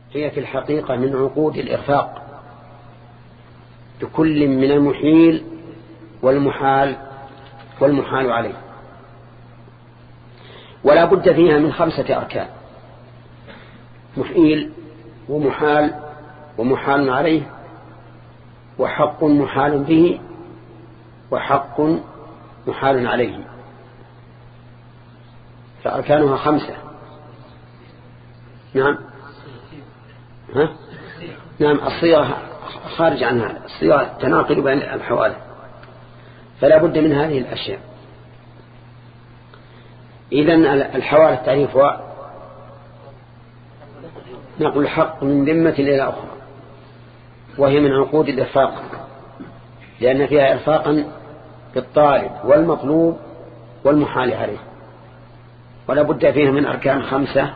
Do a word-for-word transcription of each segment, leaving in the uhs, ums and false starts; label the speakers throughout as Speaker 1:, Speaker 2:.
Speaker 1: هي في الحقيقة من عقود الإرفاق بكل من المحيل والمحال والمحال عليه، ولا بد فيها من خمسة أركان: محيل ومحال ومحال عليه وحق محال به وحق محال عليه، فأركانها خمسة. نعم ها؟ نعم الصيغة خارج عنها، الصيغة تناقض بين الحوالي، فلا بد من هذه الأشياء. إذن الحوالي تعريفها نقل الحق من ذمة إلى أخرى، وهي من عقود الإرفاق لأن فيها إرفاقا بالطالب والمطلوب والمحال عليه، ولا بد فيها من أركان خمسة: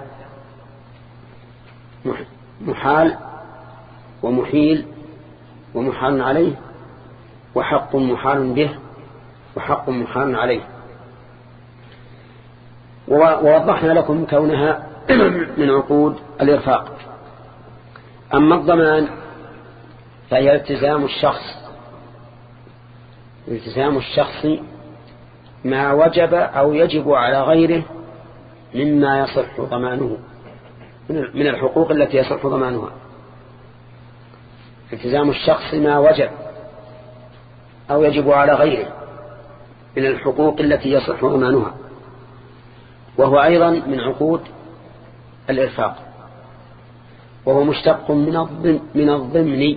Speaker 1: محال ومحيل ومحال عليه وحق محال به وحق محال عليه. ووضحنا لكم كونها من عقود الإرفاق. أما الضمان فهي التزام الشخص التزام الشخص ما وجب أو يجب على غيره مما يصح ضمانه من الحقوق التي يصح ضمانها. التزام الشخص ما وجب أو يجب على غيره من الحقوق التي يصح ضمانها، وهو أيضا من عقود الإرفاق، وهو مشتق من الضمن،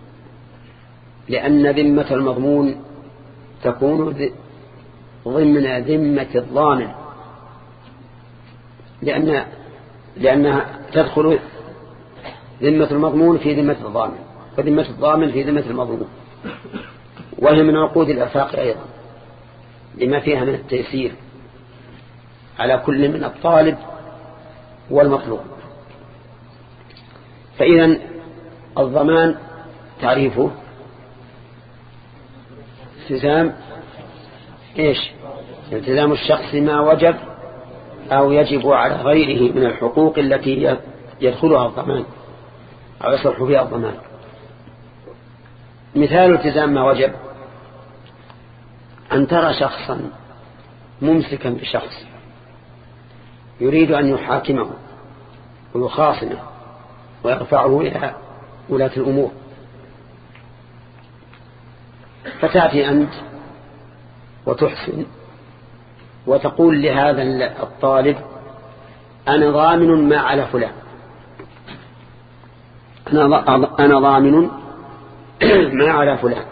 Speaker 1: لأن ذمة المضمون تكون ضمن ذمة الضامن، لأن لأنها تدخل ذمة المضمون في ذمة الضامن، وذمة الضامن في ذمة المضمون، وهي من عقود الإرفاق أيضا لما فيها من التيسير على كل من الطالب والمطلوب. فإذا الضمان تعريفه التزام إيش؟ التزام الشخص ما وجب أو يجب على غيره من الحقوق التي يدخلها الضمان أو يصلح فيها الضمان. مثال التزام ما وجب: أن ترى شخصا ممسكا بشخص يريد أن يحاكمه ويخاصمه ويرفعه إلى ولاة الأمور، فتأتي أنت وتحسن وتقول لهذا الطالب: أنا ضامن ما على فلان، أنا ضامن ما على فلان.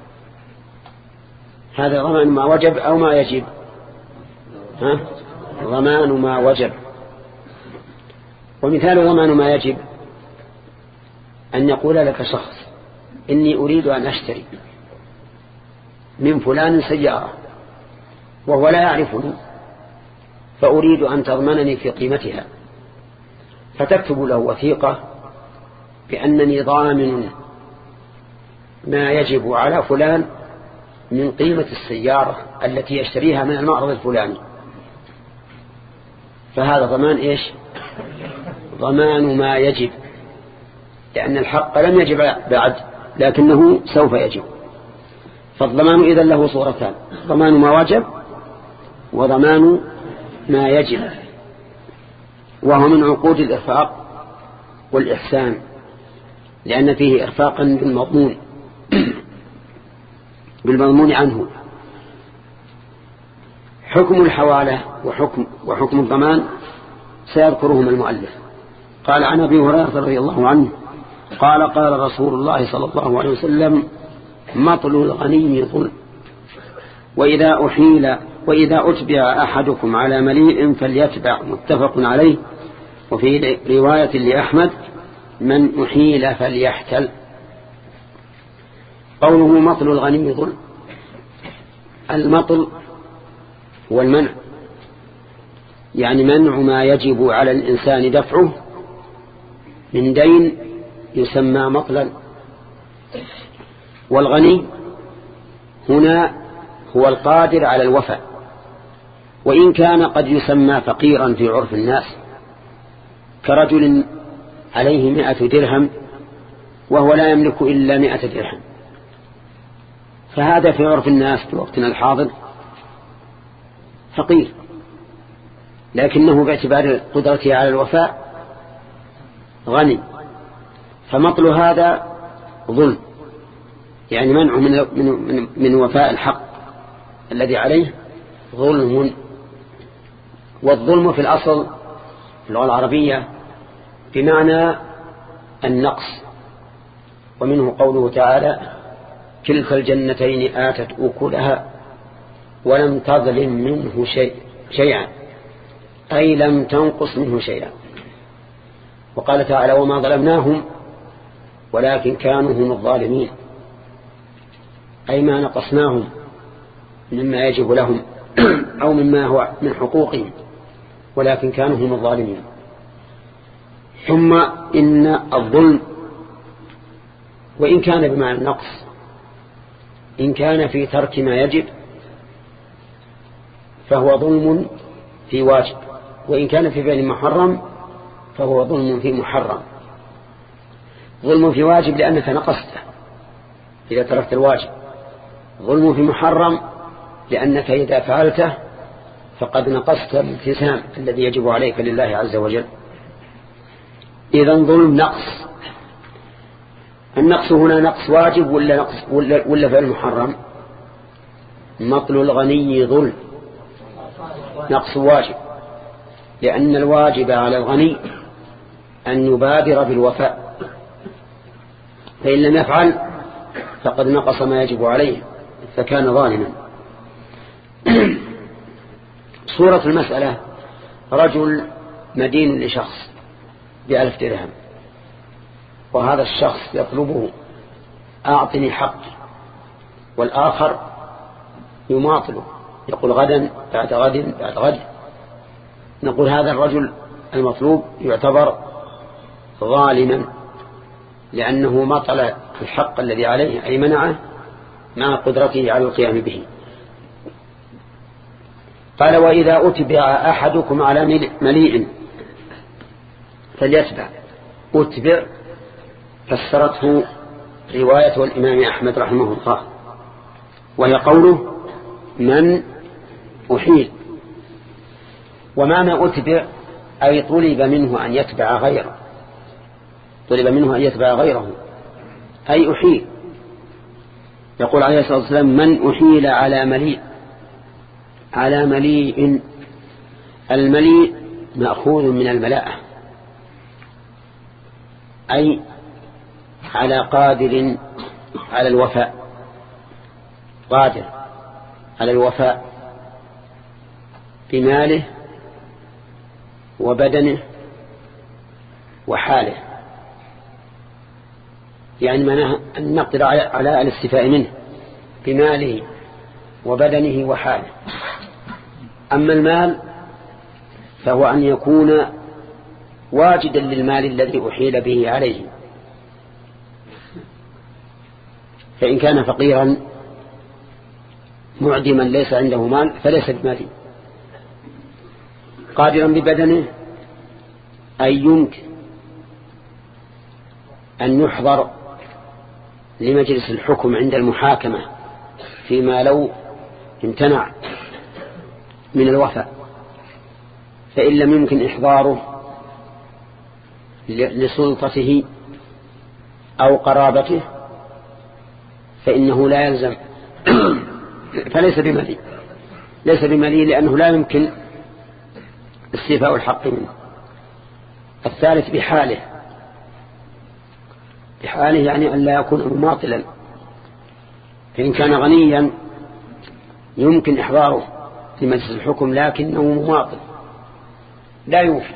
Speaker 1: هذا ضمان ما وجب أو ما يجب؟ ها؟ ضمان ما وجب. ومثال ضمان ما يجب أن يقول لك شخص: إني أريد أن أشتري من فلان سيارة وهو لا يعرفني، فأريد أن تضمنني في قيمتها، فتكتب له وثيقة بأنني ضامن ما يجب على فلان من قيمة السيارة التي يشتريها من المعرض الفلاني. فهذا ضمان إيش؟ ضمان ما يجب، لأن الحق لم يجب بعد لكنه سوف يجب. فالضمان إذن له صورتان: ضمان ما وجب وضمان ما يجب، وهو من عقود الإرفاق والإحسان، لأن فيه إرفاقا بالمضمون بالمضمون عنه. حكم الحوالة وحكم, وحكم الضمان سيذكرهم المؤلف. قال عن أبي هريرة رضي الله عنه قال: قال رسول الله صلى الله عليه وسلم: مطل الغني ظلم، وإذا أحيل وإذا أتبع أحدكم على مليء فليتبع. متفق عليه. وفي رواية لأحمد: من أحيل فليحتل. قوله مطل الغني ظلم، المطل هو المنع، يعني منع ما يجب على الإنسان دفعه من دين يسمى مطلا. والغني هنا هو القادر على الوفاء، وإن كان قد يسمى فقيرا في عرف الناس، كرجل عليه مئة درهم وهو لا يملك إلا مئة درهم، فهذا في عرف الناس في وقتنا الحاضر فقير، لكنه باعتبار قدرته على الوفاء غني، فمطل هذا ظلم، يعني منعه من, من, من وفاء الحق الذي عليه ظلم. والظلم في الأصل في اللغة العربية بمعنى النقص، ومنه قوله تعالى كلتا الجنتين آتت أكلها ولم تظلم منه شيء شيئا، أي لم تنقص منه شيئا. وقال تعالى وما ظلمناهم ولكن كانوا هم الظالمين، أي ما نقصناهم مما يجب لهم أو مما هو من حقوقهم، ولكن كانوا هم الظالمين. ثم إن الظلم وإن كان بمعنى النقص إن كان في ترك ما يجب فهو ظلم في واجب، وإن كان في فعل محرم فهو ظلم في محرم. ظلم في واجب لأنك نقصته إذا تركت الواجب، ظلم في محرم لأنك إذا فعلته فقد نقصت الالتزام الذي يجب عليك لله عز وجل. إذن ظلم نقص. النقص هنا نقص واجب ولا نقص ولا, ولا فعل محرم؟ مطل الغني ظلم، نقص واجب، لأن الواجب على الغني أن يبادر بالوفاء، فإن لم يفعل فقد نقص ما يجب عليه فكان ظالما. صورة المسألة رجل مدين لشخص بألف درهم، وهذا الشخص يطلبه أعطني حقي، والآخر يماطله يقول غدا بعد غد بعد غد. نقول هذا الرجل المطلوب يعتبر ظالما لأنه مطل الحق الذي عليه، أي منعه مع قدرته على القيام به. قال وإذا أتبع أحدكم على مليء فليتبع. أتبع فسرته رواية الإمام أحمد رحمه الله، وهي قوله من أحيل. ومعنى أتبع أي طلب منه أن يتبع غيره، طلب منه أن يتبع غيره أي أحيل. يقول عليه الصلاة والسلام من أحيل على مليء، على مليء. المليء مأخوذ من الملاءة، أي على قادر على الوفاء، قادر على الوفاء بماله وبدنه وحاله، يعني معناها أن نقدر على الاستفاء منه بماله وبدنه وحاله. أما المال فهو أن يكون واجدا للمال الذي أحيل به عليه، فإن كان فقيرا معدما ليس عنده مال فليس بمالي. قادرا ببدنه أي يمكن أن يحضر لمجلس الحكم عند المحاكمة فيما لو امتنع من الوفاء، فإن لم يمكن إحضاره لسلطته أو قرابته فإنه لا يلزم فليس بملي، ليس بملي لأنه لا يمكن استيفاء الحق منه. الثالث بحاله، بحاله يعني أن لا يكون مماطلا، فإن كان غنيا يمكن إحضاره لمجلس الحكم لكنه مماطل لا يوفي،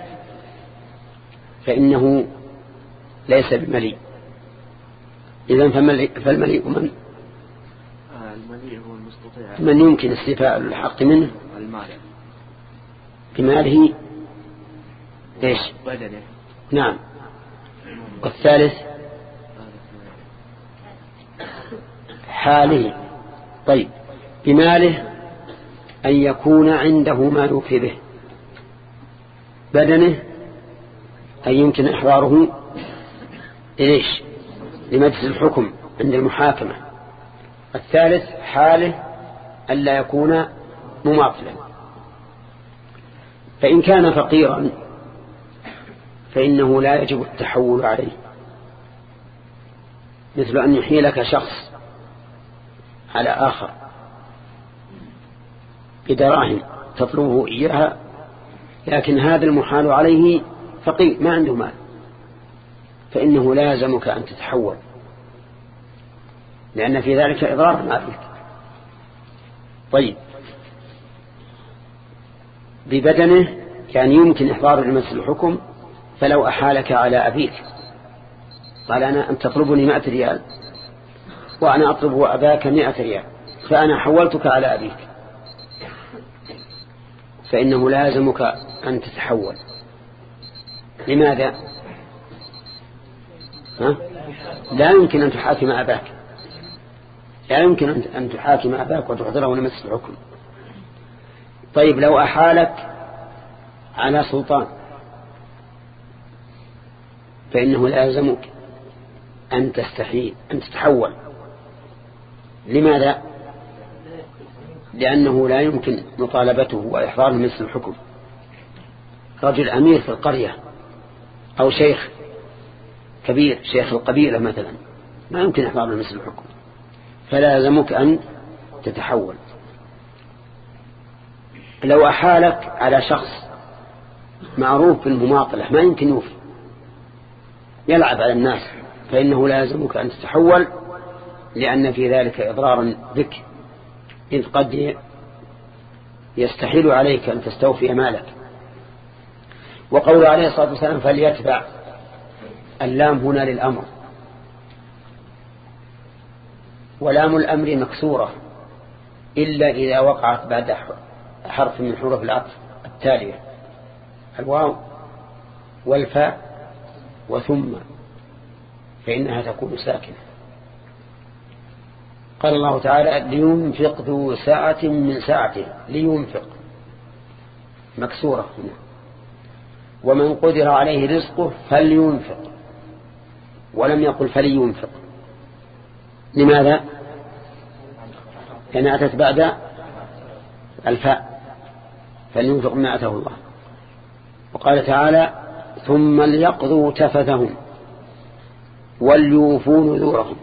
Speaker 1: فإنه ليس بملي. إذن فالمليء من
Speaker 2: المليء هو المستطيع
Speaker 1: من يمكن استيفاء الحق منه
Speaker 2: المال
Speaker 1: بماله ايش
Speaker 2: بدنه.
Speaker 1: نعم. والثالث حاله. طيب بماله أن يكون عنده ما يوفي به، بدنه أي يمكن إحضاره إليش لمجلس الحكم عند المحاكمة. الثالث حاله ألا يكون مماطلا. فإن كان فقيرا فإنه لا يجب التحول عليه، مثل أن يحيلك شخص على آخر بدراهم تطلبه إياها، لكن هذا المحال عليه فقير ما عنده مال، فإنه لازمك أن تتحول، لأن في ذلك إضرار عليك. طيب ببدنه كان يمكن إحضاره لمجلس الحكم، فلو أحالك على أبيك قال أنا أن تطلبني مائة ريال وأنا أطلب أباك مائة ريال، فأنا حولتك على أبيك، فإنه لازمك أن تتحول. لماذا؟ ها؟ لا يمكن أن تحاكم أباك، لا يمكن أن تحاكم أباك وتحضره لمجلس الحكم. طيب لو أحالك على سلطان فإنه لازمك أن تستحيل أن تتحول. لماذا؟ لأنه لا يمكن مطالبته وإحضاره مثل الحكم. رجل أمير في القرية أو شيخ كبير شيخ القبيلة مثلا ما يمكن إحضاره مثل الحكم، فلازمك أن تتحول. لو أحالك على شخص معروف بالمماطلة ما يمكن يوفي يلعب على الناس، فإنه لازمك أن تتحول، لأن في ذلك إضرارا بك، إذ قد يستحيل عليك أن تستوفي مالك. وقول عليه الصلاة والسلام فليتبع، اللام هنا للأمر، ولام الأمر مكسورة إلا إذا وقعت بعد حرف من حروف العطف التالية الواو والفاء وثم، فإنها تكون ساكنة. قال الله تعالى لينفق ذو ساعة من ساعته، لينفق مكسورة هنا. ومن قدر عليه رزقه فلينفق، ولم يقل فلينفق. لماذا؟ لأن أتت بعد الفاء، فلينفق ما أتاه الله. وقال تعالى ثم ليقضوا تفثهم وليوفوا نذورهم،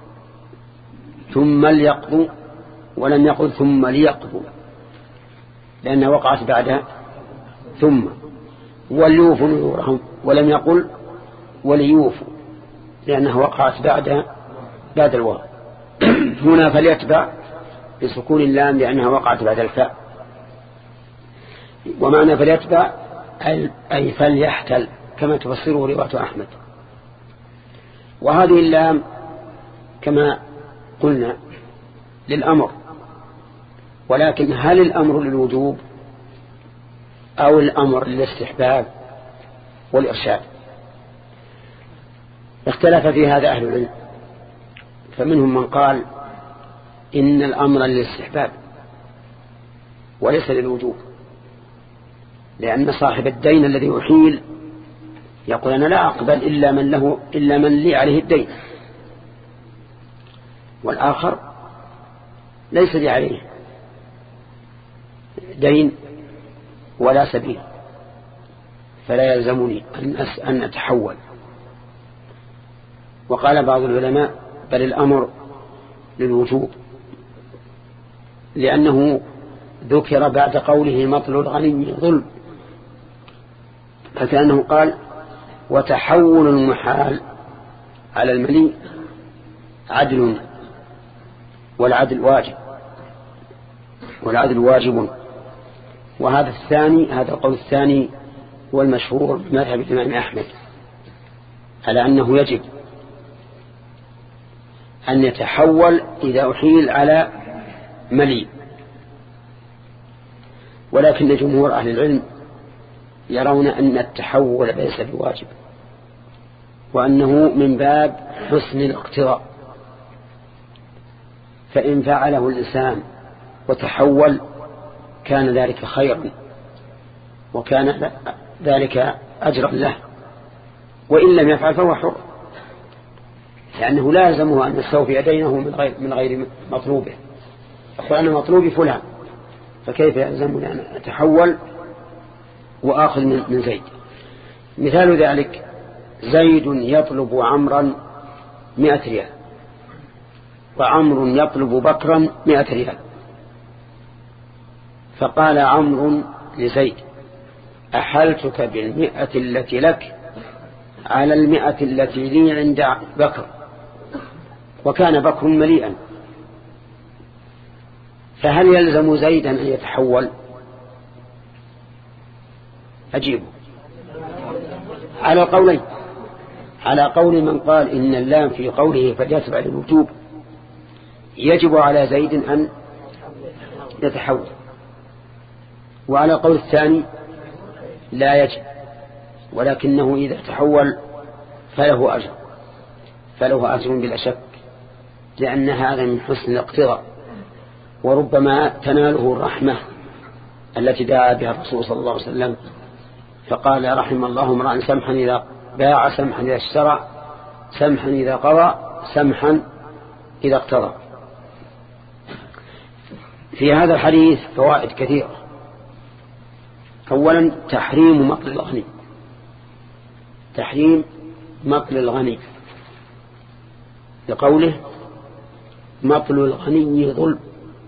Speaker 1: ثم ليقضوا ولم يقل ثم ليقضوا، لأنها وقعت بعد ثم. وليوفوا نذورهم ولم يقل وليوفوا، لأنها وقعت بعد بعد الواو. هنا فليتبع بسكون اللام لأنها وقعت بعد الفاء. ومعنى فليتبع أي فليحتل، كما تفسره رواية أحمد. وهذه اللام كما قلنا للأمر، ولكن هل الأمر للوجوب أو الأمر للاستحباب والإرشاد؟ اختلف في هذا أهل العلم، فمنهم من قال إن الأمر للاستحباب وليس للوجوب، لأن صاحب الدين الذي يحيل يقول أنا لا أقبل إلا من له إلا من لي عليه الدين، والآخر ليس لي عليه دين ولا سبيل، فلا يلزمني أن أتحول. وقال بعض العلماء بل الأمر للوجوب، لأنه ذكر بعد قوله مطل الغني ظلم، فكأنه قال وتحول المحال على المليء عدل، والعدل واجب، والعدل واجب. وهذا الثاني هذا القول الثاني هو المشهور بمذهب الإمام أحمد على أنه يجب أن يتحول إذا أحيل على مليء. ولكن جمهور أهل العلم يرون أن التحول ليس بواجب، وأنه من باب حسن الاقتراء، فإن فعله الإنسان وتحول كان ذلك خيرا وكان ذلك أجرا له، وإن لم يفعل فهو حر، لأنه لازمه أن يستوفي دينه من غير من غير مطلوبه. أقول أنا مطلوبي فلان، فكيف يلزمني أن أتحول وآخذ من زيد؟ مثال ذلك زيد يطلب عمرا مئة ريال، وعمر يطلب بكرا مئة ريال، فقال عمرو لزيد: أحلتك بالمئة التي لك على المئة التي لي عند بكر، وكان بكر مليئا، فهل يلزم زيدا أن يتحول؟ أجيبه على قولين، على قول من قال إن اللام في قوله فليتبع للوجوب، يجب على زيد أن يتحول، وعلى قول الثاني لا يجب، ولكنه إذا تحول فله أجر، فله أجر بلا شك، لأن هذا من حسن الاقتضاء، وربما تناله الرحمة التي دعا بها الرسول صلى الله عليه وسلم، فقال: رحم الله امرأ سمحا إذا باع، سمحا إذا اشترى، سمحا إذا قضى، سمحا إذا اقتضى. في هذا الحديث فوائد كثيرة. أولا تحريم مطل الغني، تحريم مطل الغني لقوله: مطل الغني ظلم،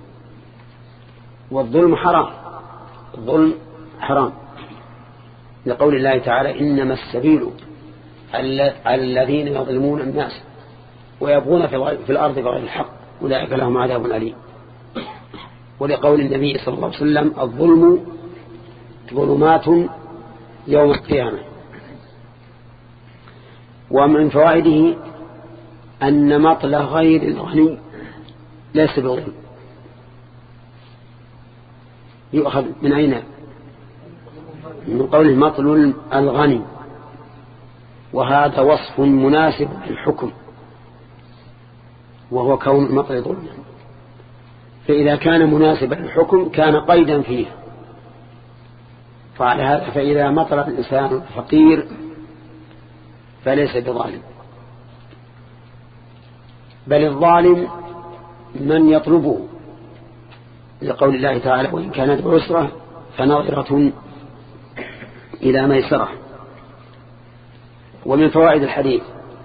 Speaker 1: والظلم حرام، الظلم حرام، لقول الله تعالى: إنما السبيل على الذين يظلمون الناس ويبغون في الأرض بغير الحق أولئك لهم عذاب أليم. ولقول النبي صلى الله عليه وسلم: الظلم ظلمات يوم القيامة. ومن فوائده أن مطل غير الغني ليس بظلم. يؤخذ من أين؟ من قوله مطل الغني، وهذا وصف مناسب للحكم، وهو كون مطل ظلم، فإذا كان مناسبا للحكم كان قيدا فيه. فعلى هذا فإذا مطل الإنسان الفقير فليس بظالم، بل الظالم من يطلبه، لقول الله تعالى: وإن كانت عسرة فنظرة إلى ميسرة. ومن فوائد الحديث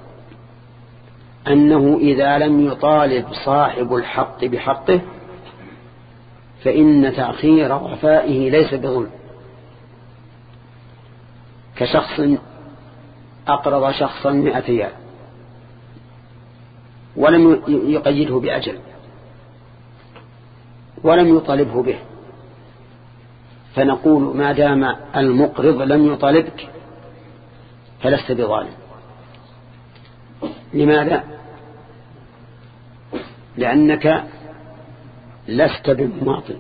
Speaker 1: أنه إذا لم يطالب صاحب الحق بحقه فإن تأخير وفائه ليس بظلم، كشخص أقرض شخصا مئة ريال ولم يقيده بأجل ولم يطالبه به، فنقول: ما دام المقرض لم يطالبك فلست بظالم. لماذا؟ لأنك لست بمماطل،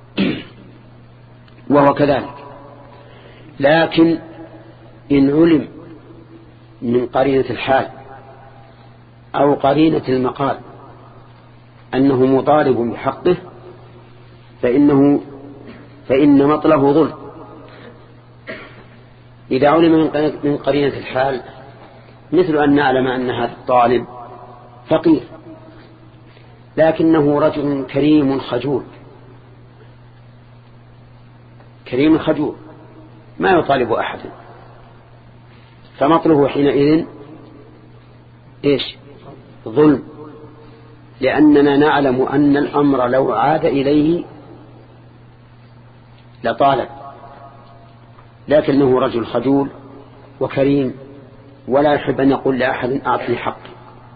Speaker 1: وهو كذلك. لكن إن علم من قرينة الحال أو قرينة المقال أنه مطالب بحقه فإنه فإن مطله ظلم. إذا علم من قرينة الحال مثل أن نعلم أن هذا الطالب فقير لكنه رجل كريم خجول، كريم خجول ما يطالب أحدا، فمطله حينئذ إيش؟ ظلم، لأننا نعلم أن الأمر لو عاد إليه لطالب، لكنه رجل خجول وكريم ولا يحب أن يقول لأحد أعطني حقي،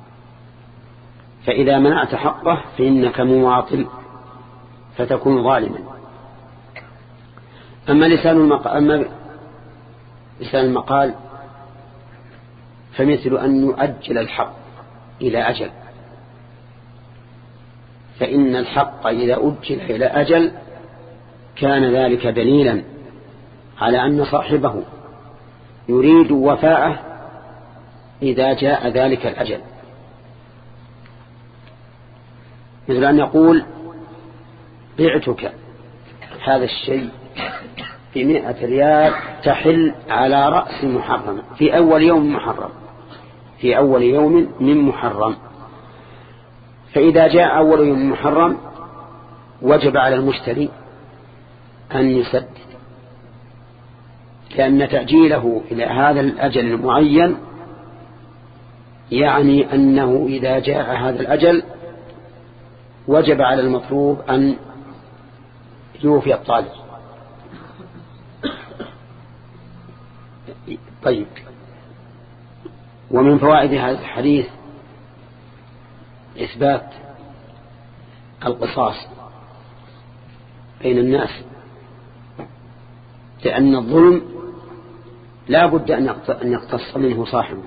Speaker 1: فإذا منعت حقه فإنك مماطل فتكون ظالما. أما لسان المقال, أما لسان المقال فمثل أن يؤجل الحق إلى أجل، فإن الحق إذا أجل إلى أجل كان ذلك دليلا على أن صاحبه يريد وفاءه إذا جاء ذلك الأجل، مثل أن يقول: بعتك هذا الشيء بمئة ريال تحل على رأس محرم في أول يوم محرم في أول يوم من محرم. فإذا جاء أول يوم محرم وجب على المشتري أن يسدد، لأن تأجيله إلى هذا الأجل المعين يعني أنه إذا جاء هذا الأجل وجب على المطلوب أن يوفي الطالب. طيب، ومن فوائد هذا الحديث إثبات القصاص بين الناس، لأن الظلم لا بد أن يقتص منه صاحبه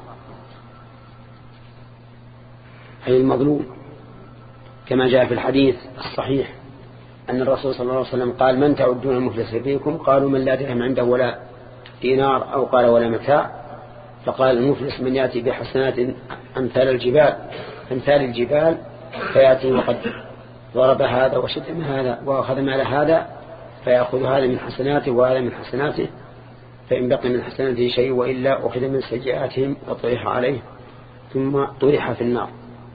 Speaker 1: أي المظلوم، كما جاء في الحديث الصحيح أن الرسول صلى الله عليه وسلم قال: من تعدون المفلس فيكم؟ قالوا: من لا درهم عنده ولا دينار، أو قال: ولا متاع. فقال: المفلس من يأتي بحسنات أمثال الجبال أمثال الجبال فيأتي وقد ضرب هذا وشتم هذا وأخذ مال هذا، فيأخذ هذا من حسناته وهذا من حسناته، فإن بقي من حسناته شيء وإلا أخذ من سيئاتهم وطرح عليه ثم طرح في النار.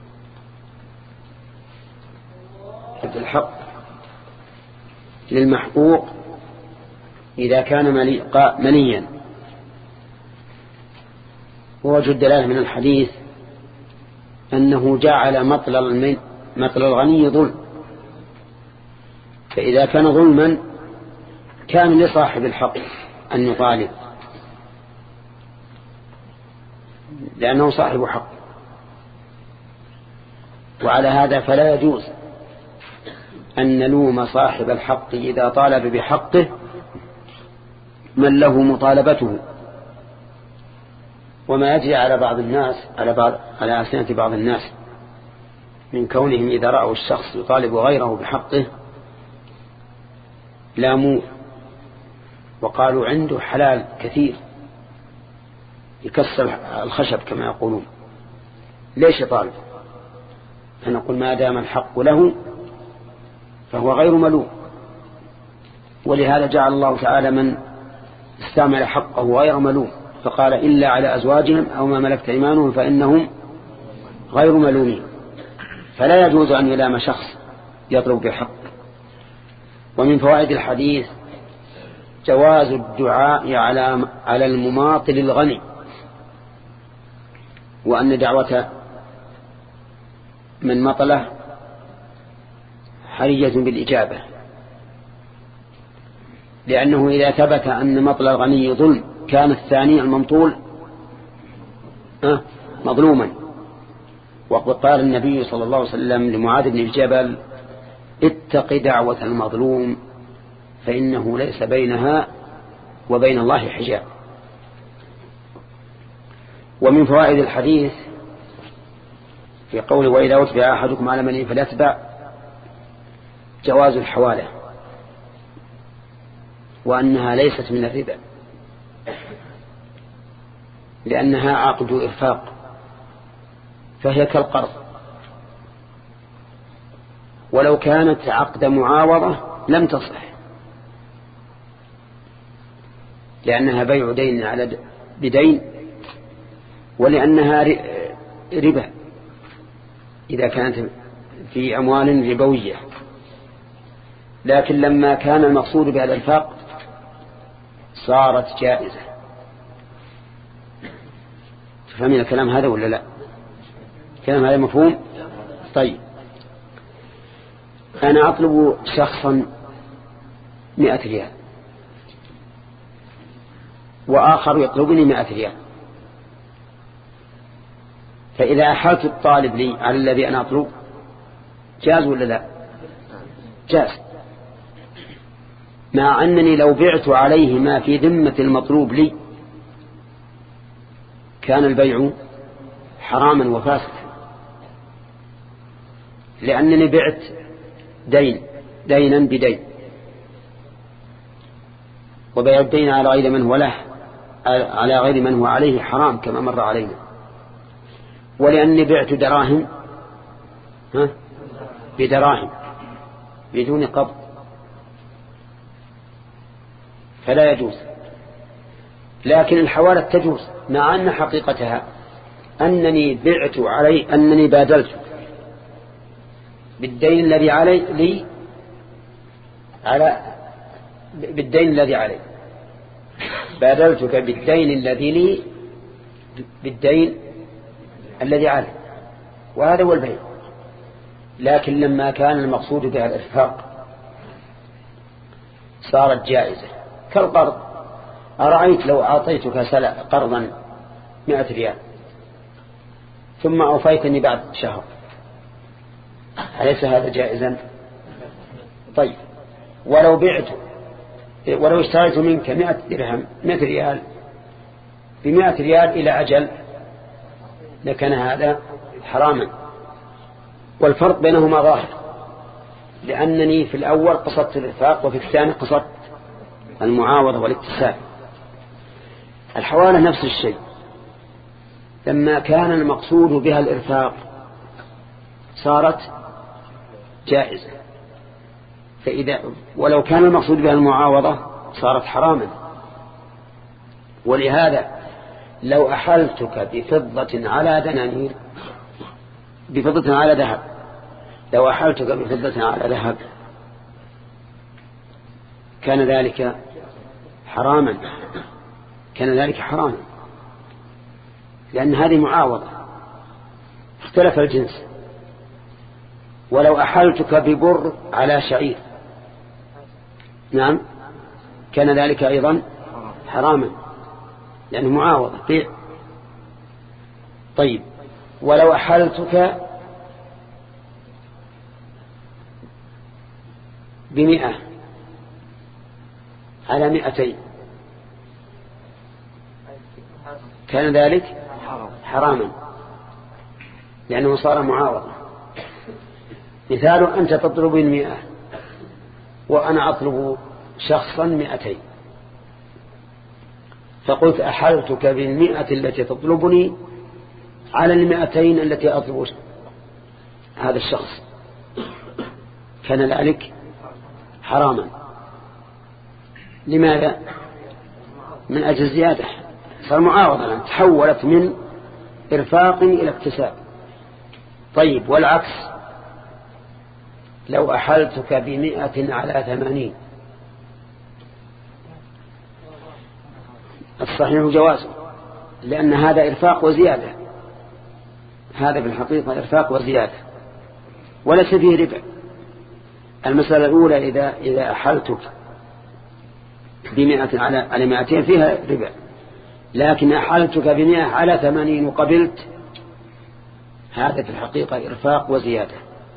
Speaker 1: الحق للمحقوق إذا كان منيا. ووجه الدلالة من الحديث أنه جعل مطل مطل الغني ظلم، فإذا كان ظلما كان لصاحب الحق أن يطالب لأنه صاحب حق، وعلى هذا فلا يجوز أن نلوم صاحب الحق إذا طالب بحقه من له مطالبته. وما يجري على بعض الناس على بعض على ألسنة بعض الناس من كونهم إذا رأوا الشخص يطالب غيره بحقه لاموه وقالوا عنده حلال كثير يكسر الخشب كما يقولون، ليش يطالب؟ فنقول: ما دام الحق له فهو غير ملوم. ولهذا جعل الله تعالى من استعمل حقه غير ملوم، فقال: إلا على أزواجهم أو ما ملكت أيمانهم فإنهم غير ملومين. فلا يجوز أن يلام شخص يطلب بالحق. ومن فوائد الحديث جواز الدعاء على على المماطل الغني، وأن دعوة من مطله حرية بالإجابة، لأنه إذا ثبت أن مطل الغني ظلم كان الثاني الممطول مظلوما. وقد قال النبي صلى الله عليه وسلم لمعاذ بن الجبل: اتق دعوة المظلوم فإنه ليس بينها وبين الله حجاب. ومن فوائد الحديث في قوله: وإذا أتبع أحدكم على من فليتبع، جواز الحوالة، وأنها ليست من الربا لأنها عقد إرفاق، فهي كالقرض، ولو كانت عقد معاوضة لم تصح، لأنها بيع دين على بدين، ولأنها ربا إذا كانت في أموال ربوية. لكن لما كان المقصود بها الإرفاق صارت جائزة. تفهمين الكلام هذا ولا لا؟ كلام هذا مفهوم؟ طيب، أنا أطلب شخصا مئة ريال وآخر يطلبني مئة ريال، فإذا أحالت الطالب لي على الذي أنا أطلب جاز ولا لا؟ جاز، مع أنني لو بعت عليه ما في ذمة المطلوب لي كان البيع حراما وفاسدا، لأنني بعت دين دينا بدين، وبيع الدين على غير من هو له على غير من هو عليه حرام كما مر علينا. ولأني بعت دراهم ها بدراهم بدون قبض، فلا يجوز. لكن الحوالة تجوز مع أن حقيقتها أنني بعت علي أنني بادلت بالدين الذي علي لي على بالدين الذي علي بادلتك بالدين الذي لي بالدين الذي علي، وهذا هو البيع. لكن لما كان المقصود بها الإرفاق صارت جائزة كالقرض. أرأيت لو أعطيتك قرضا مئة ريال ثم أوفيتني بعد شهر، أليس هذا جائزا؟ طيب ولو بعت ولو اشتريت منك مئة درهم مئة ريال بمئة ريال إلى أجل لكان هذا حراما. والفرق بينهما ظاهر، لأنني في الأول قصدت الإرفاق وفي الثاني قصدت المعاوضة والاكتساب. الحوالة نفس الشيء، لما كان المقصود بها الإرفاق صارت جائزة، فإذا ولو كان المقصود بها المعاوضة صارت حراما. ولهذا لو أحلتك بفضة على دنانير بفضة على ذهب لو أحلتك بفضة على ذهب كان ذلك حراما كان ذلك حراما لأن هذه معاوضة اختلف الجنس. ولو أحلتك ببر على شعير نعم كان ذلك أيضا حراما لأنه معاوضة بيع. طيب ولو أحلتك بمئة على مئتين كان ذلك حراما لأنه صار معاوضة. مثال أنت تطلب المئة وأنا أطلب شخصا مئتين، فقلت أحلتك بالمئة التي تطلبني على المئتين التي أطلب هذا الشخص، كان ذلك حراما. لماذا؟ من أجل الزيادة، صار معاوضة تحولت من إرفاق إلى اكتساب. طيب والعكس لو أحلتك بمئة على ثمانين الصحيح جوازه، لأن هذا إرفاق وزيادة، هذا في الحقيقة إرفاق وزيادة وليس فيه ربا. المسألة الأولى إذا إذا أحلتك بمئة على على مئتين فيها ربا، لكن أحلتك بمئة على ثمانين وقبلت هذا في الحقيقة إرفاق وزيادة.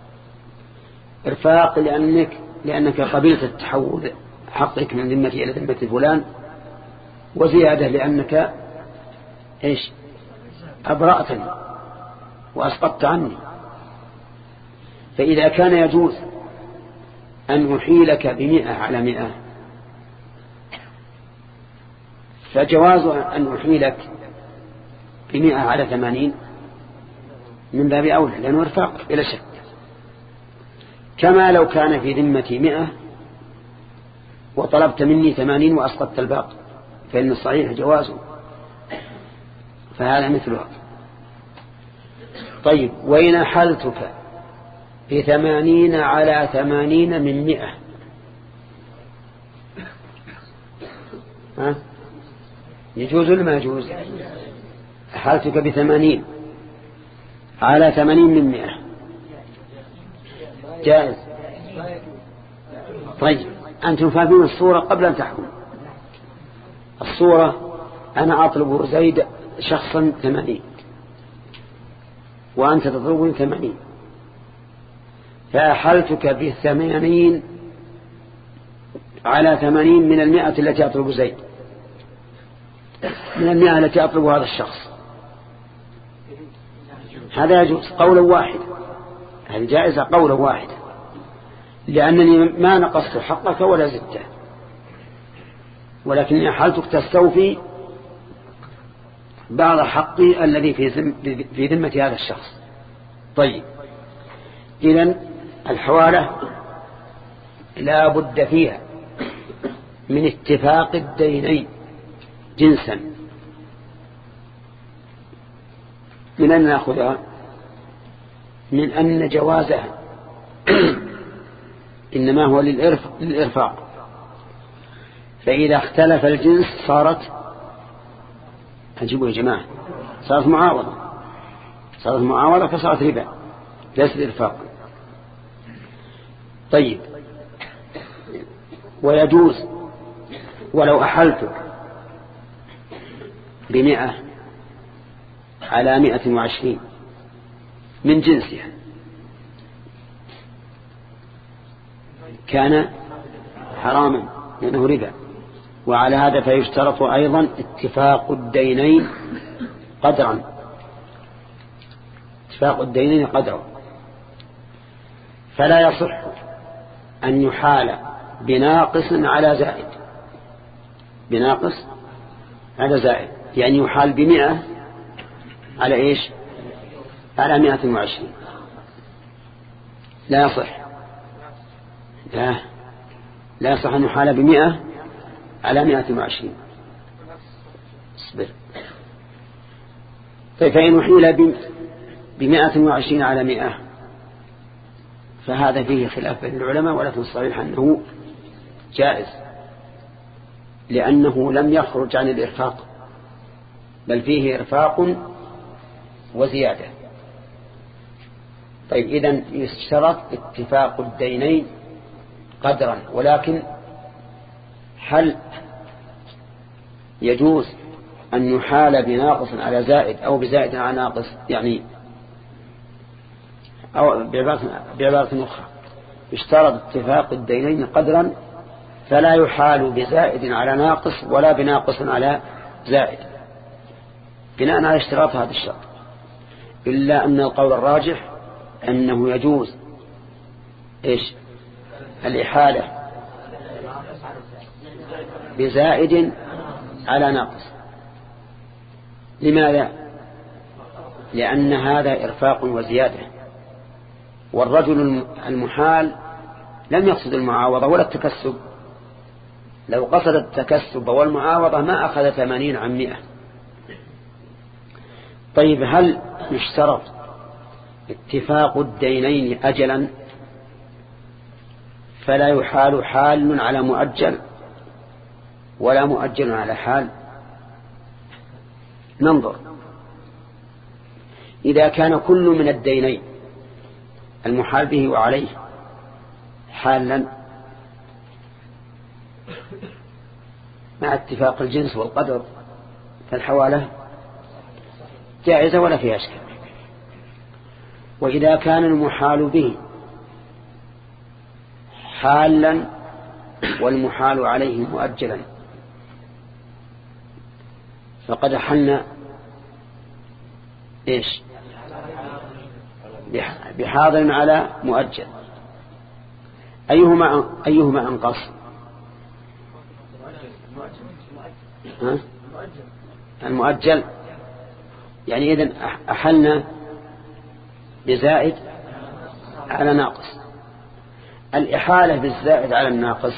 Speaker 1: إرفاق لأنك لأنك قبلت التحول حقك من ذمتي إلى ذمة فلان، وزيادة لأنك إيش أبرأتني وأسقطت عني. فإذا كان يجوز أن أحيلك بمئة على مئة فجواز أن أحيلك بمئة على ثمانين من باب أولى لأنه إرفاق بلا شك. كما لو كان في ذمتي مئة وطلبت مني ثمانين وأسقطت الباقي فإن الصحيح جوازه، فهذا مثلها. طيب وإن أحلتك بثمانين على ثمانين من مئة ها يجوز ولا ما يجوز؟ أحلتك بثمانين على ثمانين من مئة جائز. طيب أنتم فاهمين الصورة قبل أن تحكم. الصورة أنا أطلب زيد شخصا ثمانين وأنت تطلبني ثمانين، فأحلتك بالثمانين على ثمانين من المئة التي أطلب زيد من المئة التي أطلب هذا الشخص، هذا يجوز قولا واحدا، هذه جائزة قولا واحدا، لأنني ما نقصت حقك ولا زدته، ولكن أحلتك تستوفي بعض حقي الذي في ذمة هذا الشخص. طيب إذن الحوالة لا بد فيها من اتفاق الدينين جنسا. من أن نأخذها؟ من أن جوازها إنما هو للإرفاق، فإذا اختلف الجنس صارت أجيبوا يا جماعة صارت معاوضة، صارت معاوضة فصارت ربا ليست إرفاق. طيب، ويجوز ولو أحلتك بمئة على مئة وعشرين من جنسها كان حراما لأنه ربا. وعلى هذا فيشترط أيضا اتفاق الدينين قدرا، اتفاق الدينين قدرا، فلا يصح أن يحال بناقص على زائد، بناقص على زائد، يعني يحال بمئة على إيش؟ على مئة وعشرين، لا يصح، لا لا يصح أن يحال بمئة على مئة وعشرين. اصبر. فإن حيل بمئة وعشرين على مئة فهذا فيه خلاف بين العلماء، ولكن الصحيح أنه جائز لأنه لم يخرج عن الإرفاق، بل فيه إرفاق وزيادة. طيب، إذن يشترط اتفاق الدينين قدرا، ولكن هل يجوز أن يحال بناقص على زائد أو بزائد على ناقص؟ يعني أو بعبارة أخرى يشترط اتفاق الدينين قدرا فلا يحال بزائد على ناقص ولا بناقص على زائد بناء على اشتراط هذا الشرط، إلا أن القول الراجح أنه يجوز إيش؟ الإحالة بزائد على ناقص. لماذا؟ لأن هذا إرفاق وزيادة، والرجل المحال لم يقصد المعاوضة ولا التكسب، لو قصد التكسب والمعاوضة ما أخذ ثمانين عن مئة. طيب، هل يشترط اتفاق الدينين أجلا فلا يحال حال على مؤجل ولا مؤجل على حال؟ ننظر. إذا كان كل من الدينين المحال به وعليه حالا مع اتفاق الجنس والقدر فالحوالة جائزة ولا فيها شك. وإذا كان المحال به حالا والمحال عليه مؤجلا فقد حلنا إيش؟ بحاضر على مؤجل. أيهما أيهما أنقص؟ ها؟ المؤجل. يعني إذن أحلنا بزائد على ناقص. الإحالة بالزائد على الناقص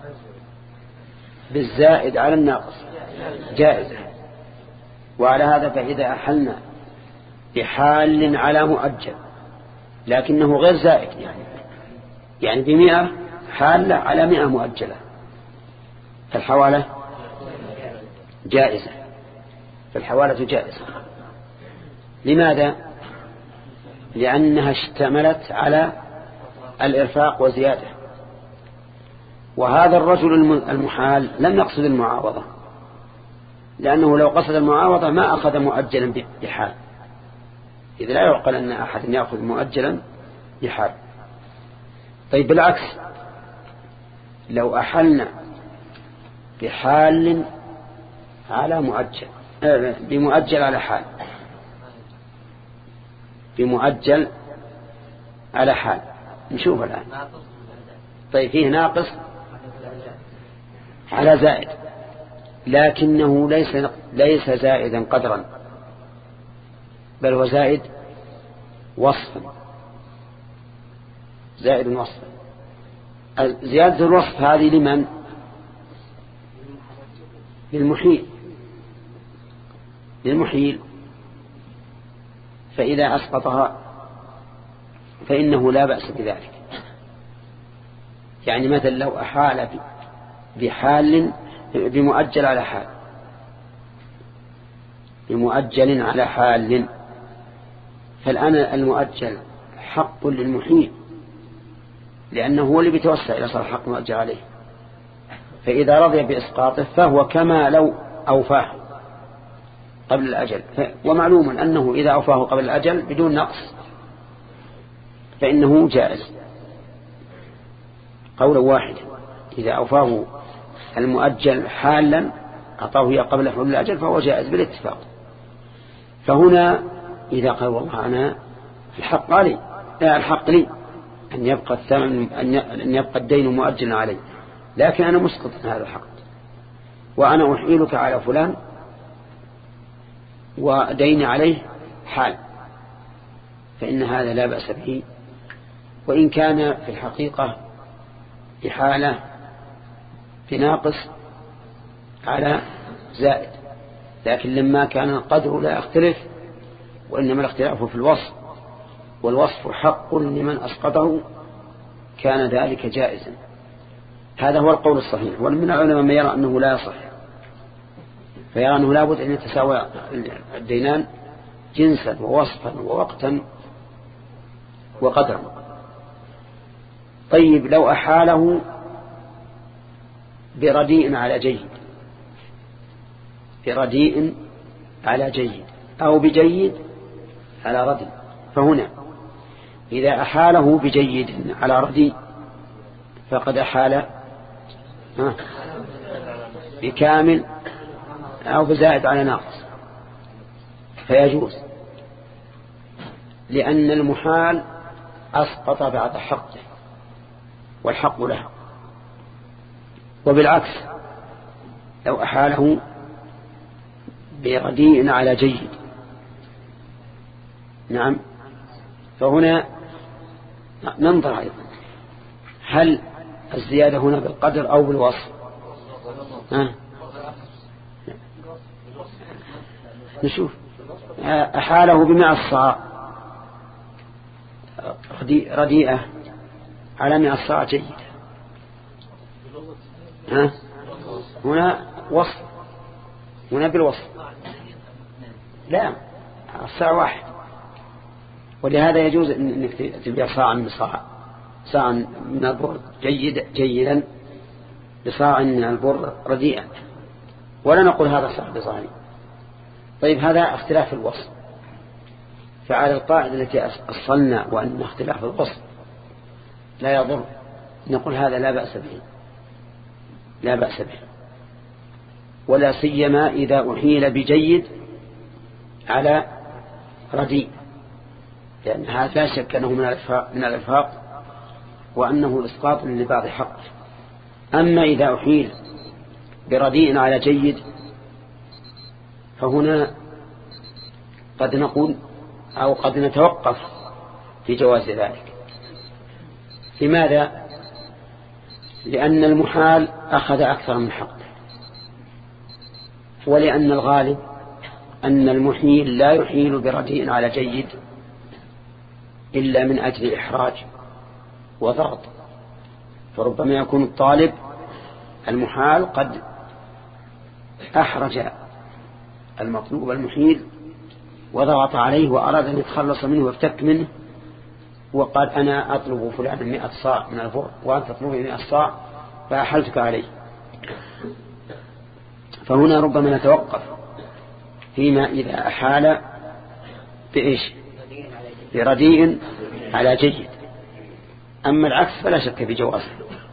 Speaker 1: بالزائد على الناقص جائزة. وعلى هذا فإذا أحلنا بحال على مؤجل لكنه غير زائد، يعني يعني بمئة حالة على مئة مؤجلة فالحوالة جائزة، فالحوالة جائزة. لماذا؟ لأنها اشتملت على الإرفاق وزيادة، وهذا الرجل المحال لم يقصد المعاوضة، لأنه لو قصد المعاوضة ما أخذ مؤجلا بحال، إذ لا يعقل أن أحد يأخذ مؤجلا بحال. طيب، بالعكس، لو أحلنا بحال على مؤجل بمؤجل على حال بمؤجل على حال نشوف الآن. طيب، فيه ناقص على زائد لكنه ليس ليس زائدا قدرا بل هو زائد وصفا، زائد وصفا. زيادة الوصف هذه لمن؟ للمحيل للمحيل فإذا أسقطها فإنه لا بأس بذلك. يعني مثلا لو أحال بحال بمؤجل على حال بمؤجل على حال فالآن المؤجل حق للمحيل لأنه هو اللي بيتوسع إلى صار حق مؤجل عليه، فإذا رضي بإسقاطه فهو كما لو أوفاه قبل الأجل. ومعلوم أنه إذا أوفاه قبل الأجل بدون نقص فإنه جائز قولا واحدا. إذا أوفاه المؤجل حالا أعطاه إياه قبل حلول الأجل فهو جائز بالاتفاق. فهنا إذا قال والله أنا الحق علي لا الحق لي أن يبقى الثمن أن يبقى الدين مؤجلا علي، لكن أنا مسقط هذا الحق وأنا أحيلك على فلان ودين عليه حال، فإن هذا لا بأس به، وإن كان في الحقيقة إحالة بناقص على زائد، لكن لما كان القدر لا يختلف وإنما الاختلاف في الوصف والوصف حق لمن أسقطه كان ذلك جائزا. هذا هو القول الصحيح. ومن العلماء من يرى أنه لا يصح، فيرى أنه لابد أن يتساوى الدينان جنسا ووصفا ووقتا وقدرا. طيب لو أحاله برديء على جيد برديء على جيد أو بجيد على رديء، فهنا إذا أحاله بجيد على رديء فقد أحال بكامل أو بزائد على ناقص فيجوز، لأن المحال أسقط بعد حقه والحق له. وبالعكس لو أحاله برديء على جيد نعم فهنا ننظر أيضا هل الزيادة هنا بالقدر أو بالوصف. ها؟ نشوف أحاله بمئة صاع رديئة على مئة صاع جيد، ها؟ هنا وصف هنا بالوصف لا الصاع واحد، ولهذا يجوز أنك تبيع صاعا من صاع صاعا من البر جيد جيدا بصاع من البر رديئا، ولا نقول هذا صاع بصاعي. طيب هذا اختلاف الوصف، فعلى القاعدة التي أصلنا وأن اختلاف الوصف لا يضر نقول هذا لا بأس به لا بأس به، ولا سيما إذا أحيل بجيد على رديء، لأن هذا لا شك أنه من الإفراق من الإفراق وأنه إسقاط لبعض حق. أما إذا أحيل برديء على جيد فهنا قد نقول أو قد نتوقف في جواز ذلك. لماذا؟ لأن المحال أخذ أكثر من حقه، ولأن الغالب أن المحيل لا يحيل برديء على جيد إلا من أجل إحراج وضغط، فربما يكون الطالب المحال قد أحرج المطلوب المحيل وضغط عليه وأراد أن يتخلص منه ويفتك منه وقال أنا أطلب فلان مئة صاع من البر وأنت تطلبني مئة صاع فأحلتك عليه. فهنا ربما نتوقف فيما إذا أحال بإيش برديء على جيد، أما العكس فلا شك في جوازه.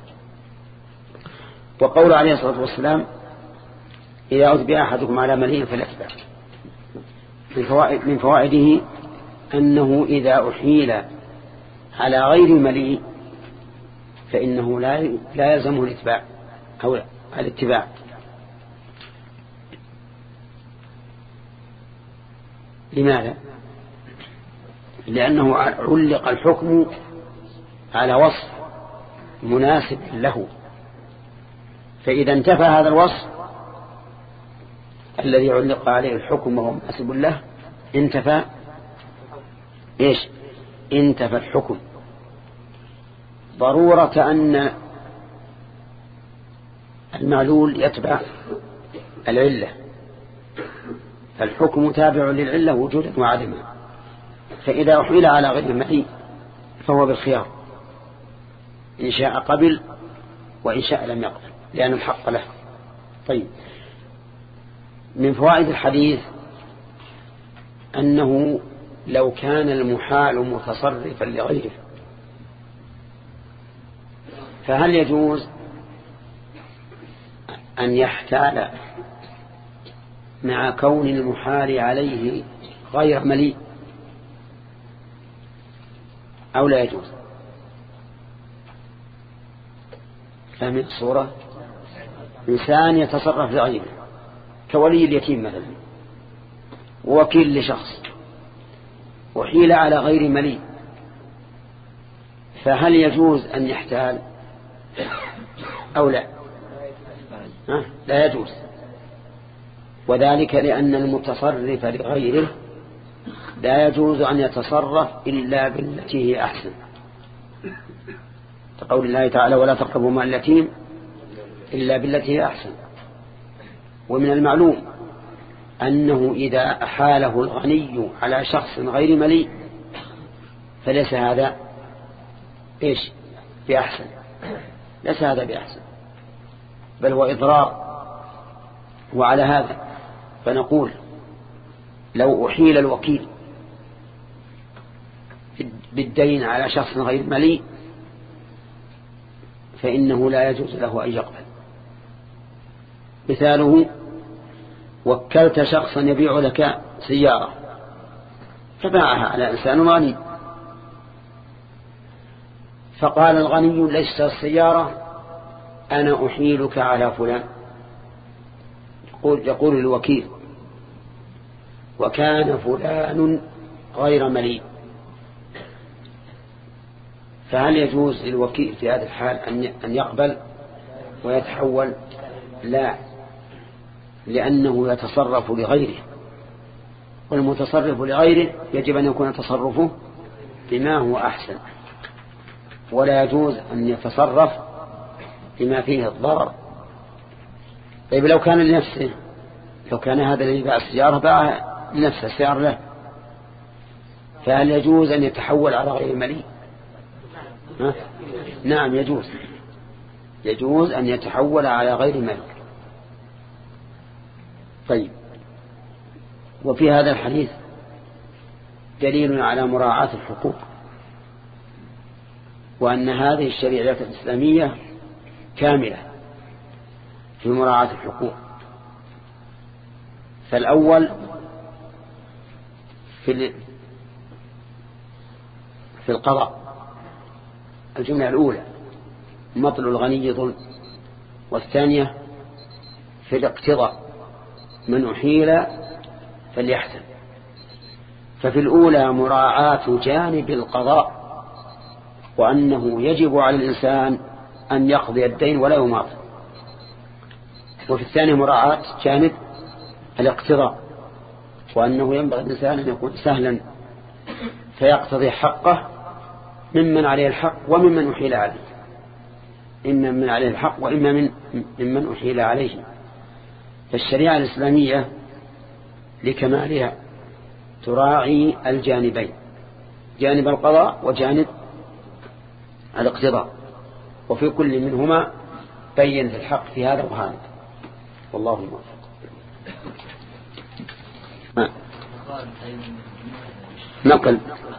Speaker 1: وقول عليه الصلاة والسلام إذا أتبع أحدكم على مليء فليتبع، من فوائد من فوائده أنه إذا أحيل على غير مليء فإنه لا لا يلزمه الاتباع أو الاتباع. لماذا؟ لأنه علق الحكم على وصف مناسب له، فإذا انتفى هذا الوصف الذي علق عليه الحكم وهو مناسب له انتفى إيش انتفى الحكم. ضرورة أن المعلول يتبع العلة، فالحكم تابع للعلة وجودا وعدما، فإذا أحيل على غير المحيل فهو بالخيار، إن شاء قبل وإن شاء لم يقبل لأن الحق له. طيب، من فوائد الحديث أنه لو كان المحال متصرفا لغيره فهل يجوز أن يحتال مع كون المحال عليه غير مليء أو لا يجوز؟ فهمت الصورة؟ إنسان يتصرف لغيره كولي اليتيم مثلا ووكيل لشخص وحيل على غير مليء، فهل يجوز أن يحتال أو لا؟ أه؟ لا يجوز، وذلك لأن المتصرف لغيره لا يجوز أن يتصرف إلا بالتي هي أحسن، كقول الله تعالى ولا تقربوا مال اليتيم إلا بالتي هي أحسن. ومن المعلوم أنه إذا أحاله الغني على شخص غير مليء فليس هذا إيش بأحسن، ليس هذا بأحسن بل هو إضرار. وعلى هذا فنقول لو أحيل الوكيل بالدين على شخص غير مليء فإنه لا يجوز له أن يقبل. مثاله وكلت شخصا يبيع لك سيارة فباعها على إنسان غني، فقال الغني ليس السيارة أنا أحيلك على فلان، يقول, يقول الوكيل وكان فلان غير مليء، فهل يجوز للوكيل في هذا الحال أن يقبل ويتحول؟ لا، لأنه يتصرف لغيره، والمتصرف لغيره يجب أن يكون تصرفه بما هو أحسن، ولا يجوز أن يتصرف بما فيه الضرر. طيب لو كان لنفسه، لو كان هذا الذي باع السيارة باع لنفسه السيارة له، فهل يجوز أن يتحول على غير مليء؟ نعم يجوز، يجوز أن يتحول على غير مليء. طيب، وفي هذا الحديث دليل على مراعاة الحقوق، وأن هذه الشريعة الإسلامية كاملة في مراعاة الحقوق. فالأول في في القضاء، الجملة الأولى مطل الغني ظلم، والثانية في الاقتضاء من أحيل فليحسن. ففي الأولى مراعاة جانب القضاء وأنه يجب على الإنسان أن يقضي الدين ولا يماطل، وفي الثانية مراعاة جانب الاقتضاء وأنه ينبغي الإنسان أن يكون سهلا فيقتضي حقه ممن عليه الحق وممن أحيل عليه، إما من عليه الحق وإما من ممن أحيل عليه. فالشريعة الإسلامية لكمالها تراعي الجانبين، جانب القضاء وجانب الاقتضاء، وفي كل منهما بين في الحق في هذا وهذا، والله الموفق. نقل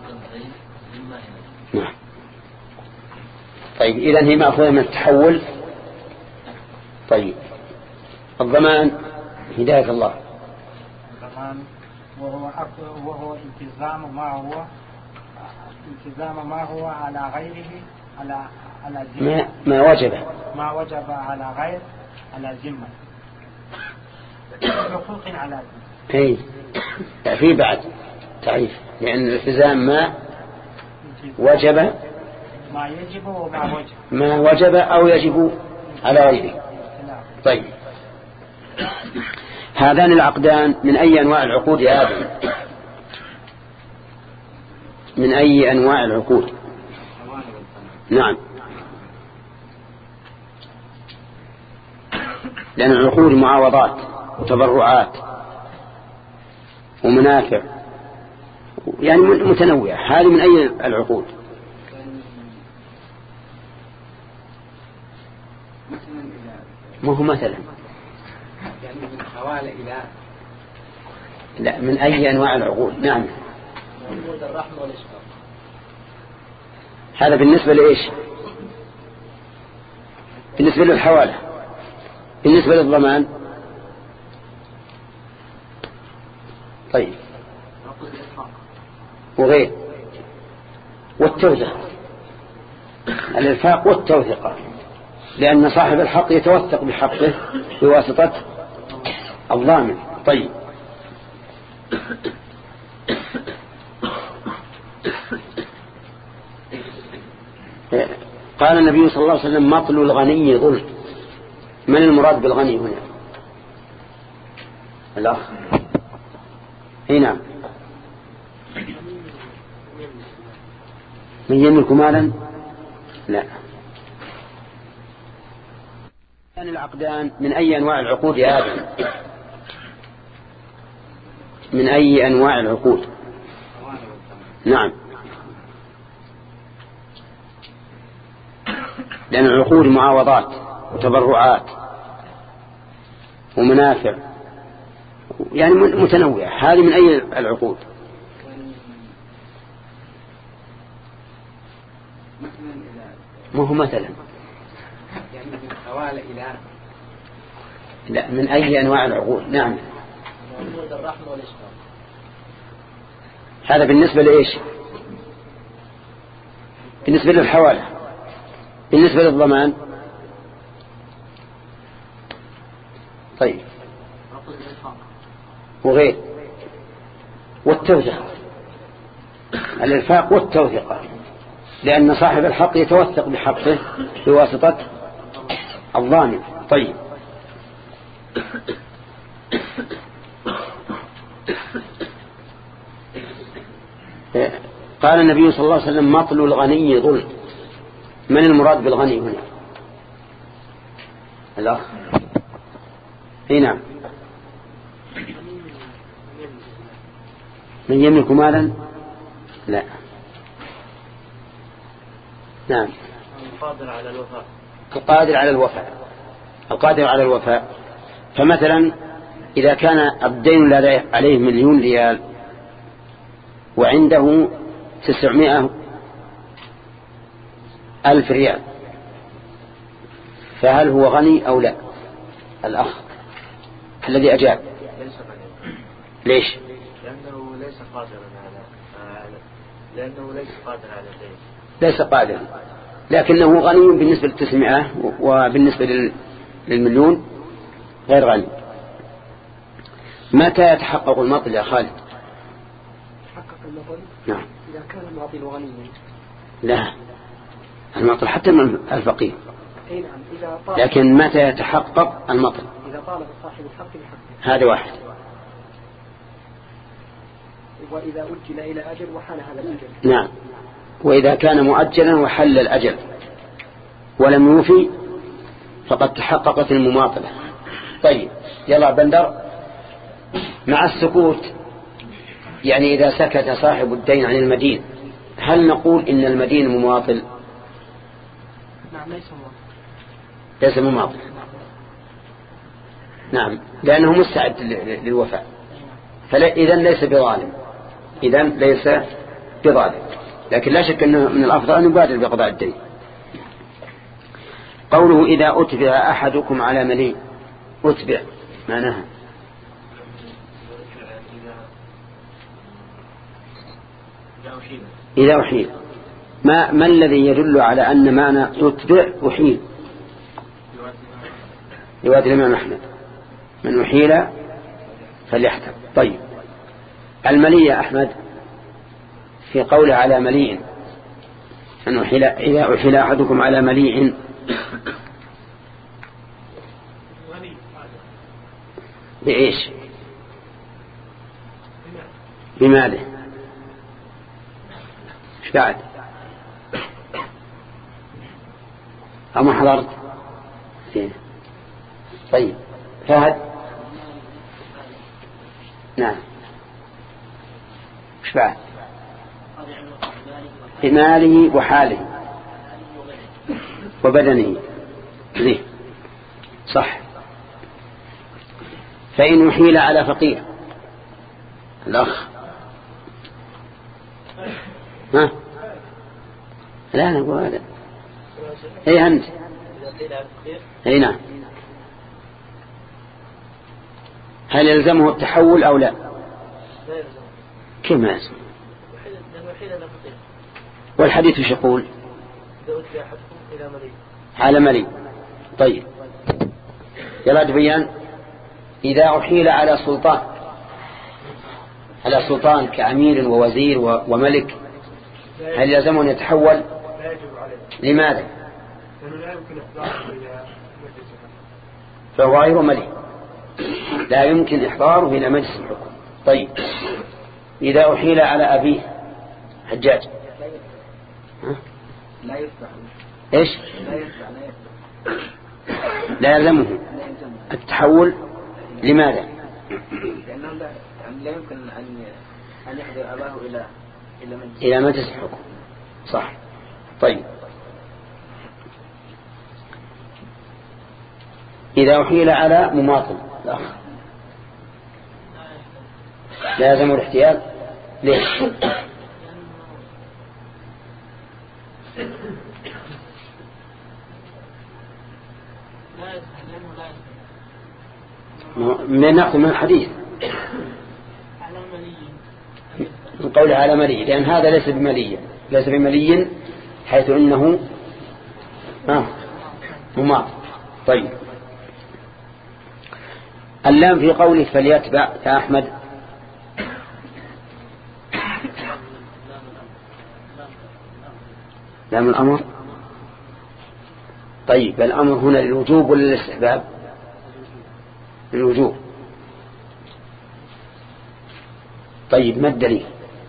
Speaker 1: نعم. طيب إذن هي مأخوذة من التحول. طيب الضمان هداية الله،
Speaker 3: الضمان وهو وهو التزام ما هو التزام ما هو على غيره على على
Speaker 1: ما, ما وجب
Speaker 3: ما وجب على غير على ذمة حقوق على ذمة.
Speaker 1: اي في بعد تعريف، لأن الالتزام ما وجب
Speaker 3: ما يجب وما وجب
Speaker 1: ما وجب أو يجب على غيره. طيب هذان العقدان من أي أنواع العقود يا آدم؟ من أي أنواع العقود؟ نعم، لأن العقود معاوضات وتبرعات ومنافع يعني متنوعة. هذه من أي العقود؟ ما هو مثلا
Speaker 2: يعني من حوالي إلى
Speaker 1: لا، من أي أنواع العقود؟ نعم،
Speaker 2: عقود الرحمة والإشفاق.
Speaker 1: هذا بالنسبة لإيش؟ بالنسبة للحوالة. بالنسبة للضمان طيب وغير والتوثيق، الإرفاق والتوثيق، لأن صاحب الحق يتوثق بحقه بواسطة الضامن. طيب قال النبي صلى الله عليه وسلم مطل الغني ظلم. من المراد بالغني هنا؟ الأخ هنا من يملك مالا؟ لا. كان العقدان من أي أنواع العقود يا آدم؟ من أي أنواع العقود؟ نعم، لأن العقود معاوضات وتبرعات ومنافع يعني متنوعة. هذه من أي العقود؟ ما هو مثلا
Speaker 2: يعني من حوالي إلى
Speaker 1: لا، من أي أنواع العقود؟ نعم،
Speaker 2: عقود الرحمة والإشفاق.
Speaker 1: هذا بالنسبة لإيش؟ بالنسبة للحوالة. بالنسبة للضمان طيب وغير والتوثيق، الإرفاق والتوثيق، لأن صاحب الحق يتوثق بحقه بواسطة الضامن. طيب قال النبي صلى الله عليه وسلم مطل الغني ظلم. من المراد بالغني هنا؟ الأخ هنا من يملك مالا؟ لا. نعم،
Speaker 2: القادر على الوفاء.
Speaker 1: القادر على الوفاء، القادر على الوفاء. فمثلا إذا كان الدين عليه مليون ريال وعنده تسعمائة ألف ريال، فهل هو غني أو لا؟ الأخ الذي أجاب
Speaker 2: ليس غني.
Speaker 1: ليش؟
Speaker 2: لأنه ليس قادرا على لأنه ليس قادر على الدين.
Speaker 1: ليس قادرا، لكنه غني بالنسبة للتسعمائة وبالنسبة للمليون غير غني. متى يتحقق المطل يا خالد؟
Speaker 4: يتحقق المطل
Speaker 1: نعم
Speaker 4: إذا كان الماطل غنيا.
Speaker 1: لا، المطل حتى من الفقير.
Speaker 4: أي نعم، إذا طالب.
Speaker 1: لكن متى يتحقق المطل؟
Speaker 4: إذا طالب صاحب الحق بحقه.
Speaker 1: هذا واحد.
Speaker 4: وإذا أجل إلى أجل وحال هذا الأجل.
Speaker 1: نعم، وإذا كان مؤجلا وحل الأجل ولم يوفي فقد تحققت المماطلة. طيب يلا بندر. مع السكوت يعني إذا سكت صاحب الدين عن المدين هل نقول إن المدين مماطل؟
Speaker 4: نعم، ليس مماطل.
Speaker 1: ليس مماطل. نعم، لأنه مستعد للوفاء، فإذا ليس بظالم، إذا ليس بظالم، لكن لا شك أنه من الأفضل أن يبادر بقضاء الدين. قوله إذا أتبع أحدكم على مليء، أتبع معناها إذا أحيل. ما, ما الذي يدل على أن معنى أتبع أحيل؟ رواية الإمام أحمد من أحيل فليحتم. طيب المليء يا أحمد في قوله على مليء أن أحيل إذا أحيل أحدكم على مليء بإيش؟ بماله. ايش بعد؟ أما حضرت؟ طيب فهد. نعم. ايش بعد؟ بماله وحاله وبدنه. ليه؟ صح. فإن أحيل على فقير الأخ. ها؟ لا نقول هذا. اي أنت. اي نعم. هل يلزمه التحول أو لا؟ كيف ما يلزم؟ والحديث ايش يقول؟ على ملي. طيب يا بيان. إذا أحيل على سلطان على سلطان كأمير ووزير وملك هل يلزمه أن يتحول؟ لماذا؟ فهو غير ملك لا يمكن إحضاره إلى مجلس الحكم. طيب إذا أحيل على أبيه حجاج
Speaker 2: لا يفتح.
Speaker 1: إيش؟
Speaker 2: لا يفتح.
Speaker 1: لا يلزمه التحول. لماذا؟
Speaker 2: لأنه لا يمكن أن أن يحضر أباه إلى إلى مجلس
Speaker 1: إلى مجلس الحكم. صح. طيب إذا أحيل على مماطل الأخ لا يلزم الاحتيال. ليش؟ من نأخذ من الحديث من قوله على ملي، لأن هذا ليس بملي ليس بملي حيث إنه آه مماطل. طيب اللام في قوله فليتبع يا أحمد. لام الأمر. طيب الأمر هنا للوجوب ولا للاستحباب؟ للوجوب. طيب ما الدليل؟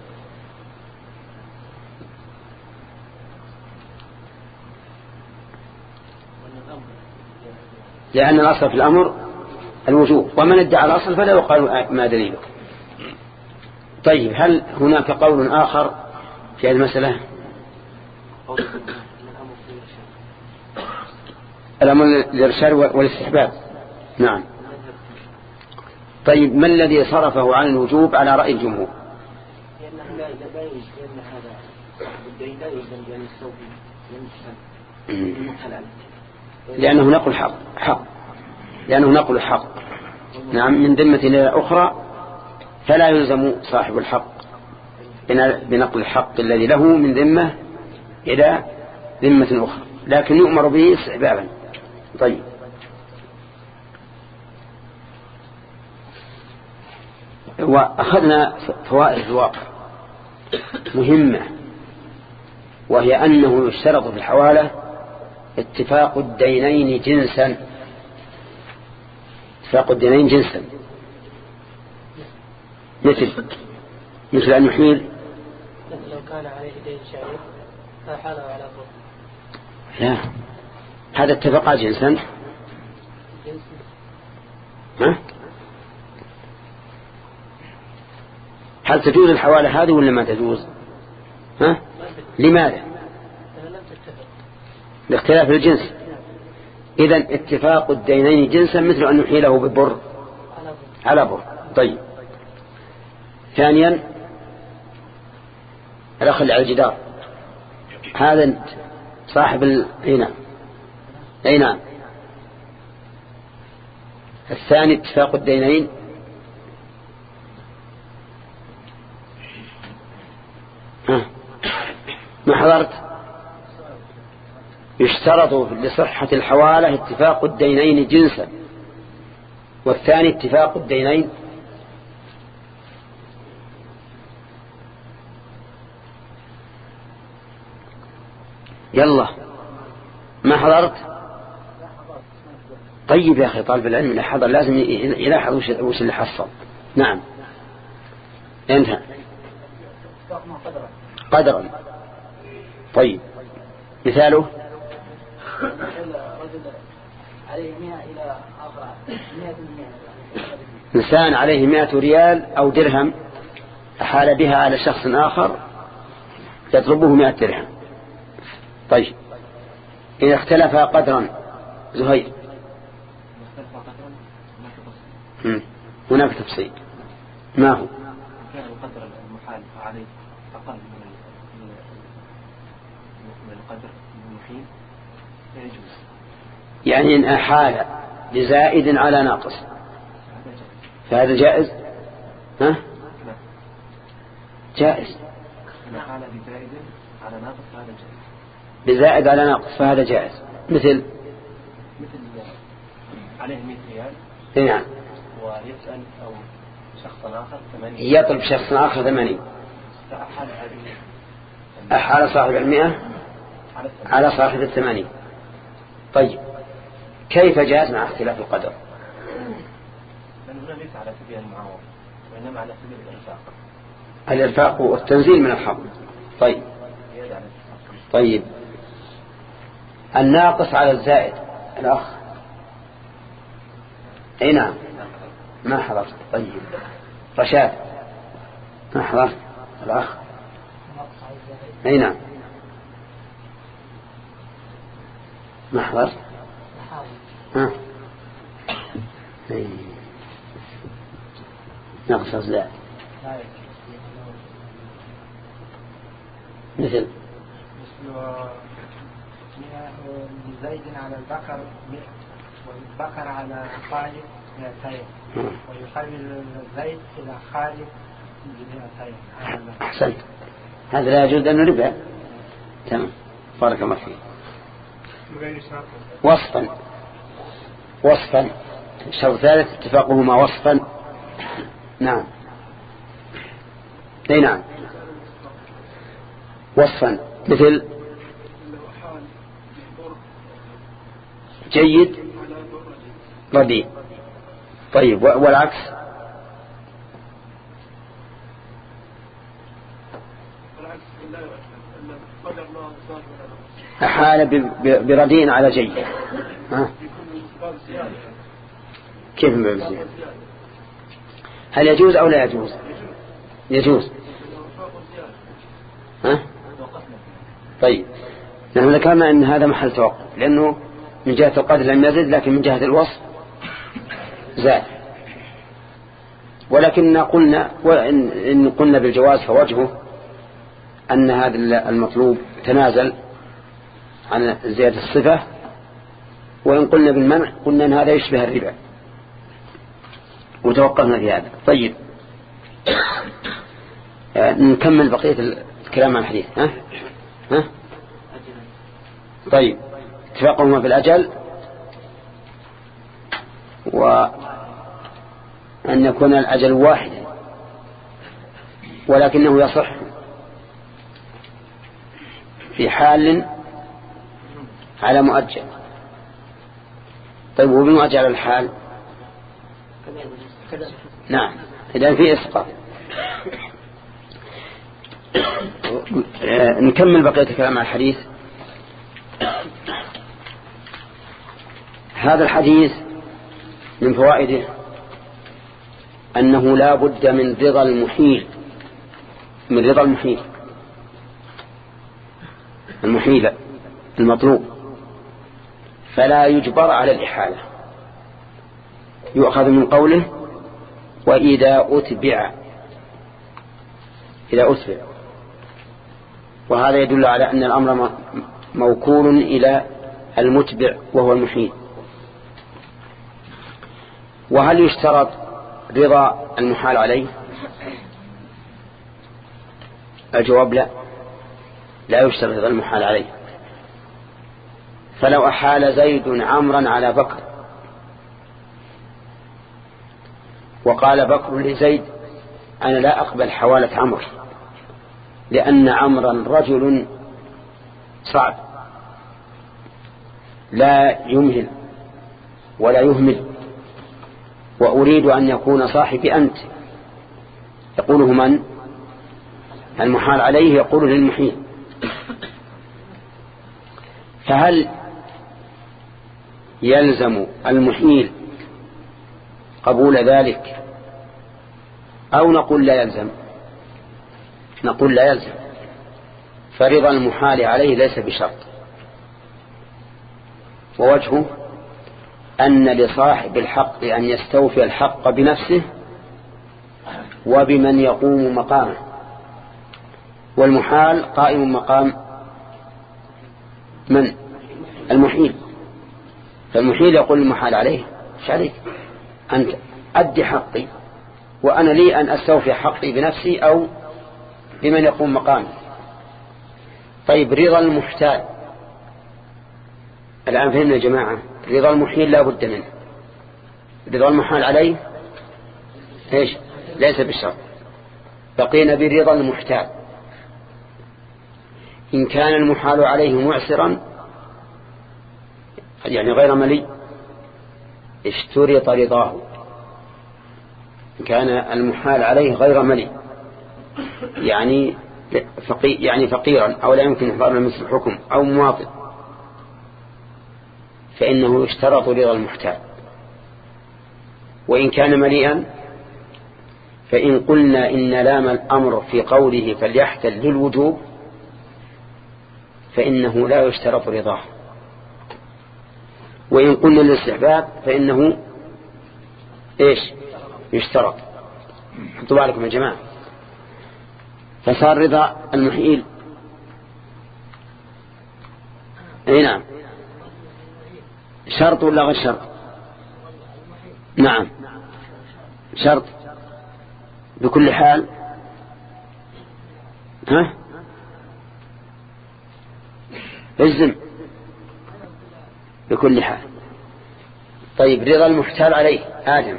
Speaker 1: لأن الأصل في الأمر الوجوب، ومن ادعى الأصل فلا يقال ما دليله. طيب هل هناك قول آخر في المسألة؟ الأمر للإرشاد والاستحباب. نعم. طيب ما الذي صرفه عن الوجوب على رأي الجمهور؟ لأنه نقل حق حق لأنه نقل الحق نعم من ذمة إلى أخرى، فلا يلزم صاحب الحق بنقل الحق الذي له من ذمة إلى ذمة أخرى، لكن يؤمر به استحبابا. طيب وأخذنا فوائد الواقع مهمة، وهي أنه يشترط في الحوالة اتفاق الدينين جنسا اتفاق الدينين جنسا مثل مثل أن يحيل
Speaker 4: لو كان عليه دين شعير فحاله على فوق.
Speaker 1: لا هذا اتفاق جنسا. ها؟ هل تجوز الحوالة هذه ولا ما تجوز؟ ها؟ لماذا؟ لاختلاف الجنس. إذن اتفاق الدينين جنسا مثل أن يحيله ببر على بر. طيب ثانيا الأخ على الجدار هذا صاحب العنان أي نعم. الثاني اتفاق الدينين ها ما حضرت. يشترط لصحة الحوالة اتفاق الدينين جنسا، والثاني اتفاق الدينين يلا ما حضرت. طيب يا أخي، طالب العلم اللي حضر لازم يلاحظ وش اللي حصل. نعم انتهى قدرا. طيب مثاله إنسان عليه مئة ريال أو درهم أحال بها على شخص آخر يطلبه مئة درهم. طيب إذا اختلف قدرا زهير هناك تفصيل. ما هو؟
Speaker 5: كان القدر المحال عليه أقل من من القدر المحيل يجوز.
Speaker 1: يعني إن أحال لزائد على ناقص فهذا جائز. ها؟ جائز.
Speaker 5: إن أحال لزائد على ناقص فهذا جائز.
Speaker 1: بزائد على ناقص فهذا جائز. مثل
Speaker 5: مثل عليه مئة ريال
Speaker 1: نعم
Speaker 5: ويسأل أو شخص آخر ثمانين،
Speaker 1: يطلب شخص آخر ثمانين،
Speaker 5: فأحال
Speaker 1: أحال صاحب المئة على صاحب الثمانين. طيب كيف جاز مع اختلاف القدر؟
Speaker 5: لأن هنا ليس على سبيل المعاوضة وإنما على سبيل الإنفاق.
Speaker 1: الإنفاق والتنزيل من الحظ. طيب طيب الناقص على الزائد الأخ. أي نعم ما حضرت. طيب رشاد ما حضرت الأخ. أي نعم ما حضرت. ها ناقص الزائد مثل
Speaker 3: زيد على البقر والبقر على خالد مئتين ويحول زيد إلى خالد بمئتين.
Speaker 1: أحسنت. هذا لا يجوز أنه ربا. تمام بارك الله فيك. وصفا وصفا الشرط الثالث اتفاقهما وصفا. نعم اي نعم وصفا مثل جيد رديء. طيب والعكس أحال برديء على جيد. ها كيف بزيادة؟ هل يجوز أو لا يجوز؟ يجوز. ها؟ طيب نحن ذكرنا أن هذا محل توقف لأنه من جهة القدر لم يزد لكن من جهة الوصف زاد. ولكن قلنا وإن قلنا بالجواز فوجهه أن هذا المطلوب تنازل عن زيادة الصفة، وإن قلنا بالمنع قلنا أن هذا يشبه الربا وتوقفنا في هذا. طيب آه نكمل بقية الكلام عن الحديث. ها؟ ها؟ طيب اتفاقهما في الأجل وأن يكون الأجل واحدا ولكنه يصح في حال على مؤجل. طيب وبمؤجل على الحال نعم إذن في إسقاط. نكمل بقية الكلام عن الحديث. هذا الحديث من فوائده أنه لا بد من رضا المحيل من رضا المحيل المحيل المطلوب، فلا يجبر على الإحالة. يؤخذ من قوله وإذا أتبع إذا أتبع، وهذا يدل على أن الأمر موكول إلى المتبع وهو المحيل. وهل يشترط رضا المحال عليه؟ الجواب لا، لا يشترط رضا المحال عليه. فلو أحال زيد عمرا على بكر وقال بكر لزيد أنا لا أقبل حوالة عمر لأن عمرا رجل صعب لا يمهل ولا يهمل، وأريد أن يكون صاحبي أنت. يقوله من؟ المحال عليه يقول للمحيل. فهل يلزم المحيل قبول ذلك أو نقول لا يلزم؟ نقول لا يلزم، فرضا المحال عليه ليس بشرط. ووجهه أن لصاحب الحق أن يستوفي الحق بنفسه وبمن يقوم مقامه، والمحال قائم مقام من؟ المحيل. فالمحيل يقول المحال عليه مش عليك، أنت أدي حقي وأنا لي أن أستوفي حقي بنفسي أو بمن يقوم مقامه. طيب رضا المحتال، الآن فهمنا يا جماعة، رضا المحيل لا بد منه. رضا المحال عليه إيش؟ ليس بالشرط. بقينا برضا المحتال. إن كان المحال عليه معسرا يعني غير ملي اشترط رضاه. إن كان المحال عليه غير ملي يعني فقي يعني فقيرا أو لا يمكن إحضار مثل الحكم أو مواطن، فإنه يشترط رضا المحتال. وإن كان مليئا فإن قلنا إن لام الأمر في قوله فليحتل للوجوب فإنه لا يشترط رضاه، وإن قلنا للاستحباب فإنه إيش يشترط. حطوا بالكم يا جماعة. فصار رضا المحيل أي نعم شرط ولا غير شرط؟ نعم شرط بكل حال. ها الزم بكل حال. طيب رضا المحتال عليه آدم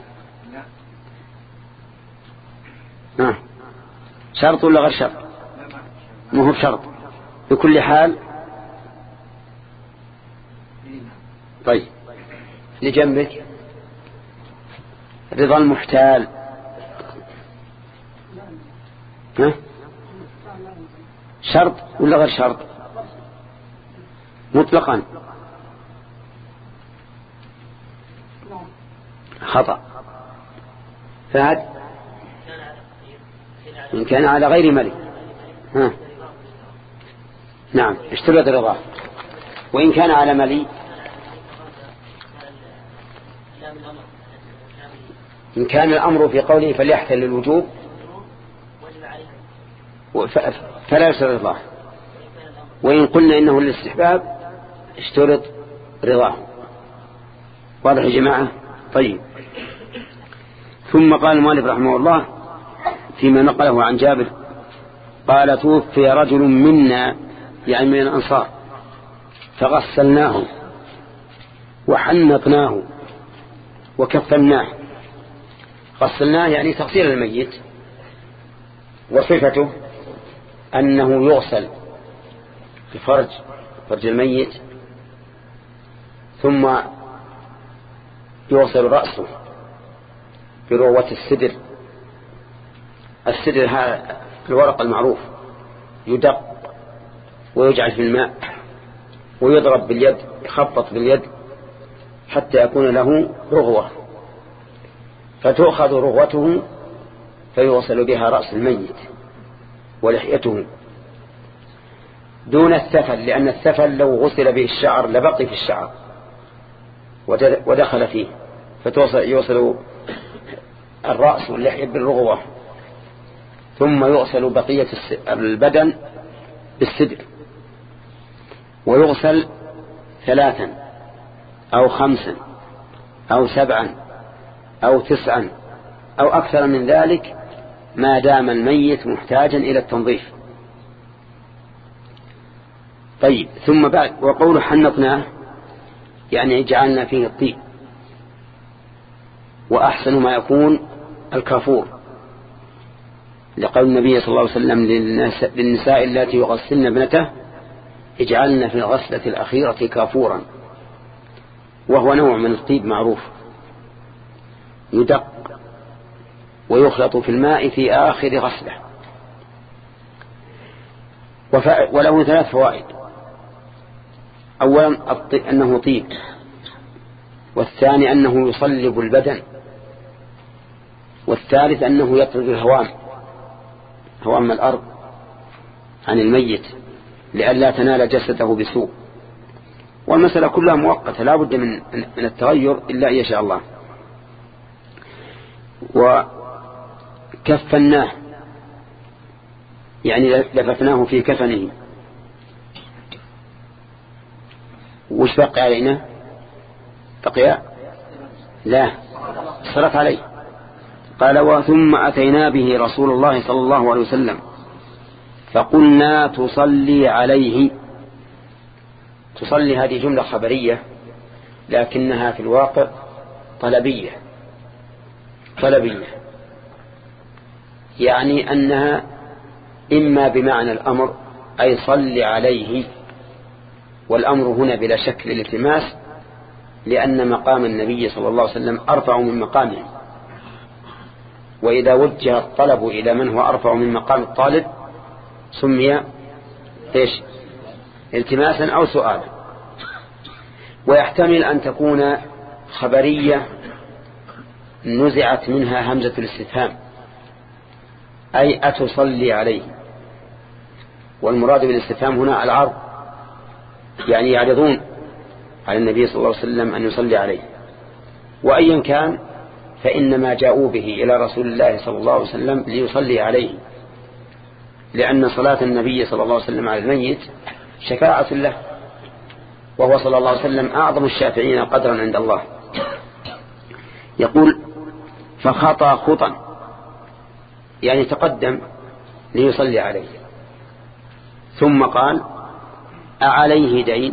Speaker 1: ها شرط ولا غير شرط؟ ما هو شرط بكل حال. طيب لجنبك رضا المحتال ها شرط ولا غير شرط؟ مطلقا خطأ. فهد إن كان على غير ملك ها نعم اشترط رضاه. وإن كان على ملي إن كان الأمر في قوله فليحتل الوجوب فلا يشترط رضاه. وإن قلنا إنه للاستحباب اشترط رضاه. واضح يا جماعة؟ طيب. ثم قال المؤلف رحمه الله فيما نقله عن جابر قال توفي رجل منا يعني من الأنصار فغسلناه وحنطناه وكفناه. غسلناه يعني تغسيل الميت، وصفته أنه يغسل في فرج فرج الميت ثم يغسل رأسه بروة السدر. السدر هذا الورق المعروف يدق ويجعل في الماء ويضرب باليد، يخبط باليد حتى يكون له رغوة، فتؤخذ رغوته فيغسل بها رأس الميت ولحيته دون الثفل، لأن الثفل لو غسل به الشعر لبقي في الشعر ودخل فيه، فيغسل الرأس واللحية بالرغوة ثم يغسل بقية البدن بالسدر. ويغسل ثلاثا أو خمسا أو سبعا أو تسعا أو أكثر من ذلك ما دام الميت محتاجا إلى التنظيف. طيب ثم بعد وقول حنطناه يعني جعلنا فيه الطيب، وأحسن ما يكون الكافور، لقول النبي صلى الله عليه وسلم للنساء التي يغسلن ابنته اجعلن في الغسلة الأخيرة كافورا، وهو نوع من الطيب معروف، يدق ويخلط في الماء في آخر غسله. وله ثلاث فوائد: أولا أنه طيب، والثاني أنه يصلب البدن، والثالث أنه يطرد الهوام هوام الأرض عن الميت لئلا تنال جسده بسوء. والمسألة كلها مؤقتة لا بد من من التغير إلا أن يشاء الله. وكفناه يعني لففناه في كفنه. وش بقي علينا؟ بقي لا صلت عليه. قال: وثم أتينا به رسول الله صلى الله عليه وسلم فقلنا تصلي عليه. تصلي هذه جملة خبرية لكنها في الواقع طلبية طلبية يعني أنها إما بمعنى الأمر أي صل عليه، والأمر هنا بلا شك للالتماس، لأن مقام النبي صلى الله عليه وسلم أرفع من مقامه، وإذا وجه الطلب إلى من هو أرفع من مقام الطالب سمي إيش؟ التماسا أو سؤالا. ويحتمل أن تكون خبرية نزعت منها همزة الاستفهام، أي أتصلي عليه، والمراد بالاستفهام هنا العرض، يعني يعرضون على النبي صلى الله عليه وسلم أن يصلي عليه. وأيا كان فإنما جاءوا به إلى رسول الله صلى الله عليه وسلم ليصلي عليه، لأن صلاة النبي صلى الله عليه وسلم على الميت شفاعة له، وهو صلى الله عليه وسلم أعظم الشافعين قدرا عند الله. يقول: فخطى خطا يعني تقدم ليصلي عليه، ثم قال: أعليه دين؟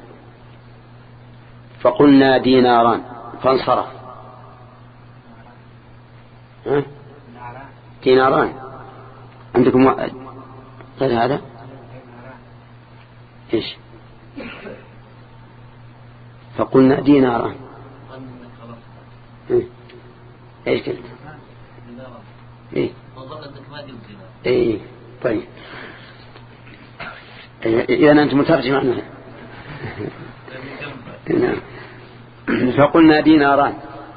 Speaker 1: فقلنا: ديناران. فانصرف. ها؟ ديناران عندكم غير هذا؟ إيش؟ فقلنا: ديناران. إيه؟ إيش قلت؟ إيه؟ إيه طيب. إذا أنت مترجم عنها. نعم. فقلنا: ديناران.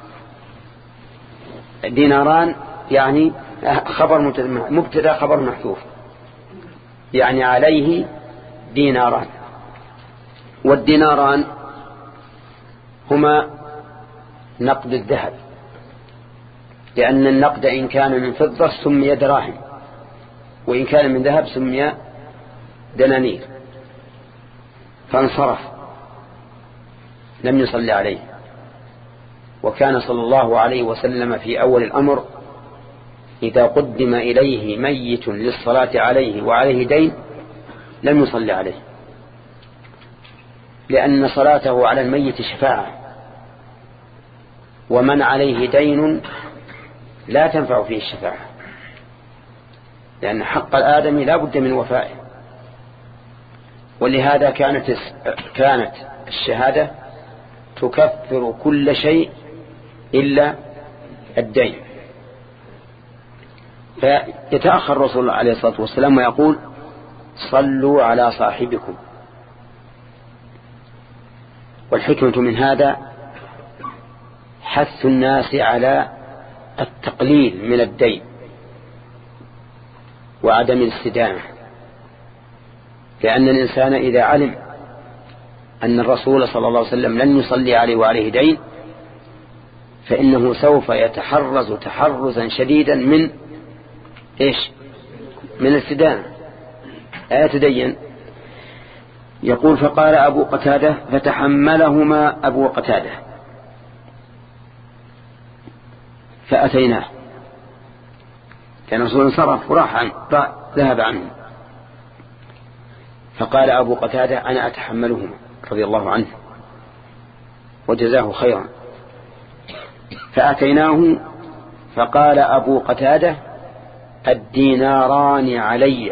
Speaker 1: ديناران يعني خبر مبتدا خبر محذوف، يعني عليه ديناران. والديناران هما نقد الذهب، لأن النقد إن كان من فضة سمي دراهم، وإن كان من ذهب سمي دنانير. فانصرف لم يصلي عليه. وكان صلى الله عليه وسلم في أول الأمر إذا قدم إليه ميت للصلاة عليه وعليه دين لم يصلي عليه، لأن صلاته على الميت شفاعة، ومن عليه دين لا تنفع فيه الشفاعة، لأن حق الآدمي لا بد من وفائه. ولهذا كانت كانت الشهادة تكفر كل شيء إلا الدين. فيتأخر الرسول عليه الصلاة والسلام ويقول: صلوا على صاحبكم. والحكمة من هذا حث الناس على التقليل من الدين وعدم الاستدامة، لأن الإنسان إذا علم أن الرسول صلى الله عليه وسلم لن يصلي عليه وعليه دين فإنه سوف يتحرز تحرزا شديدا من إيش؟ من الاستدامة، لا يتدين. يقول: فقال أبو قتادة فتحملهما أبو قتادة فأتيناه. كان الرسول انصرف وراح عنه ذهب عنه، فقال أبو قتادة: أنا أتحملهما رضي الله عنه وجزاه خيرا. فأتيناه فقال أبو قتادة: الديناران علي،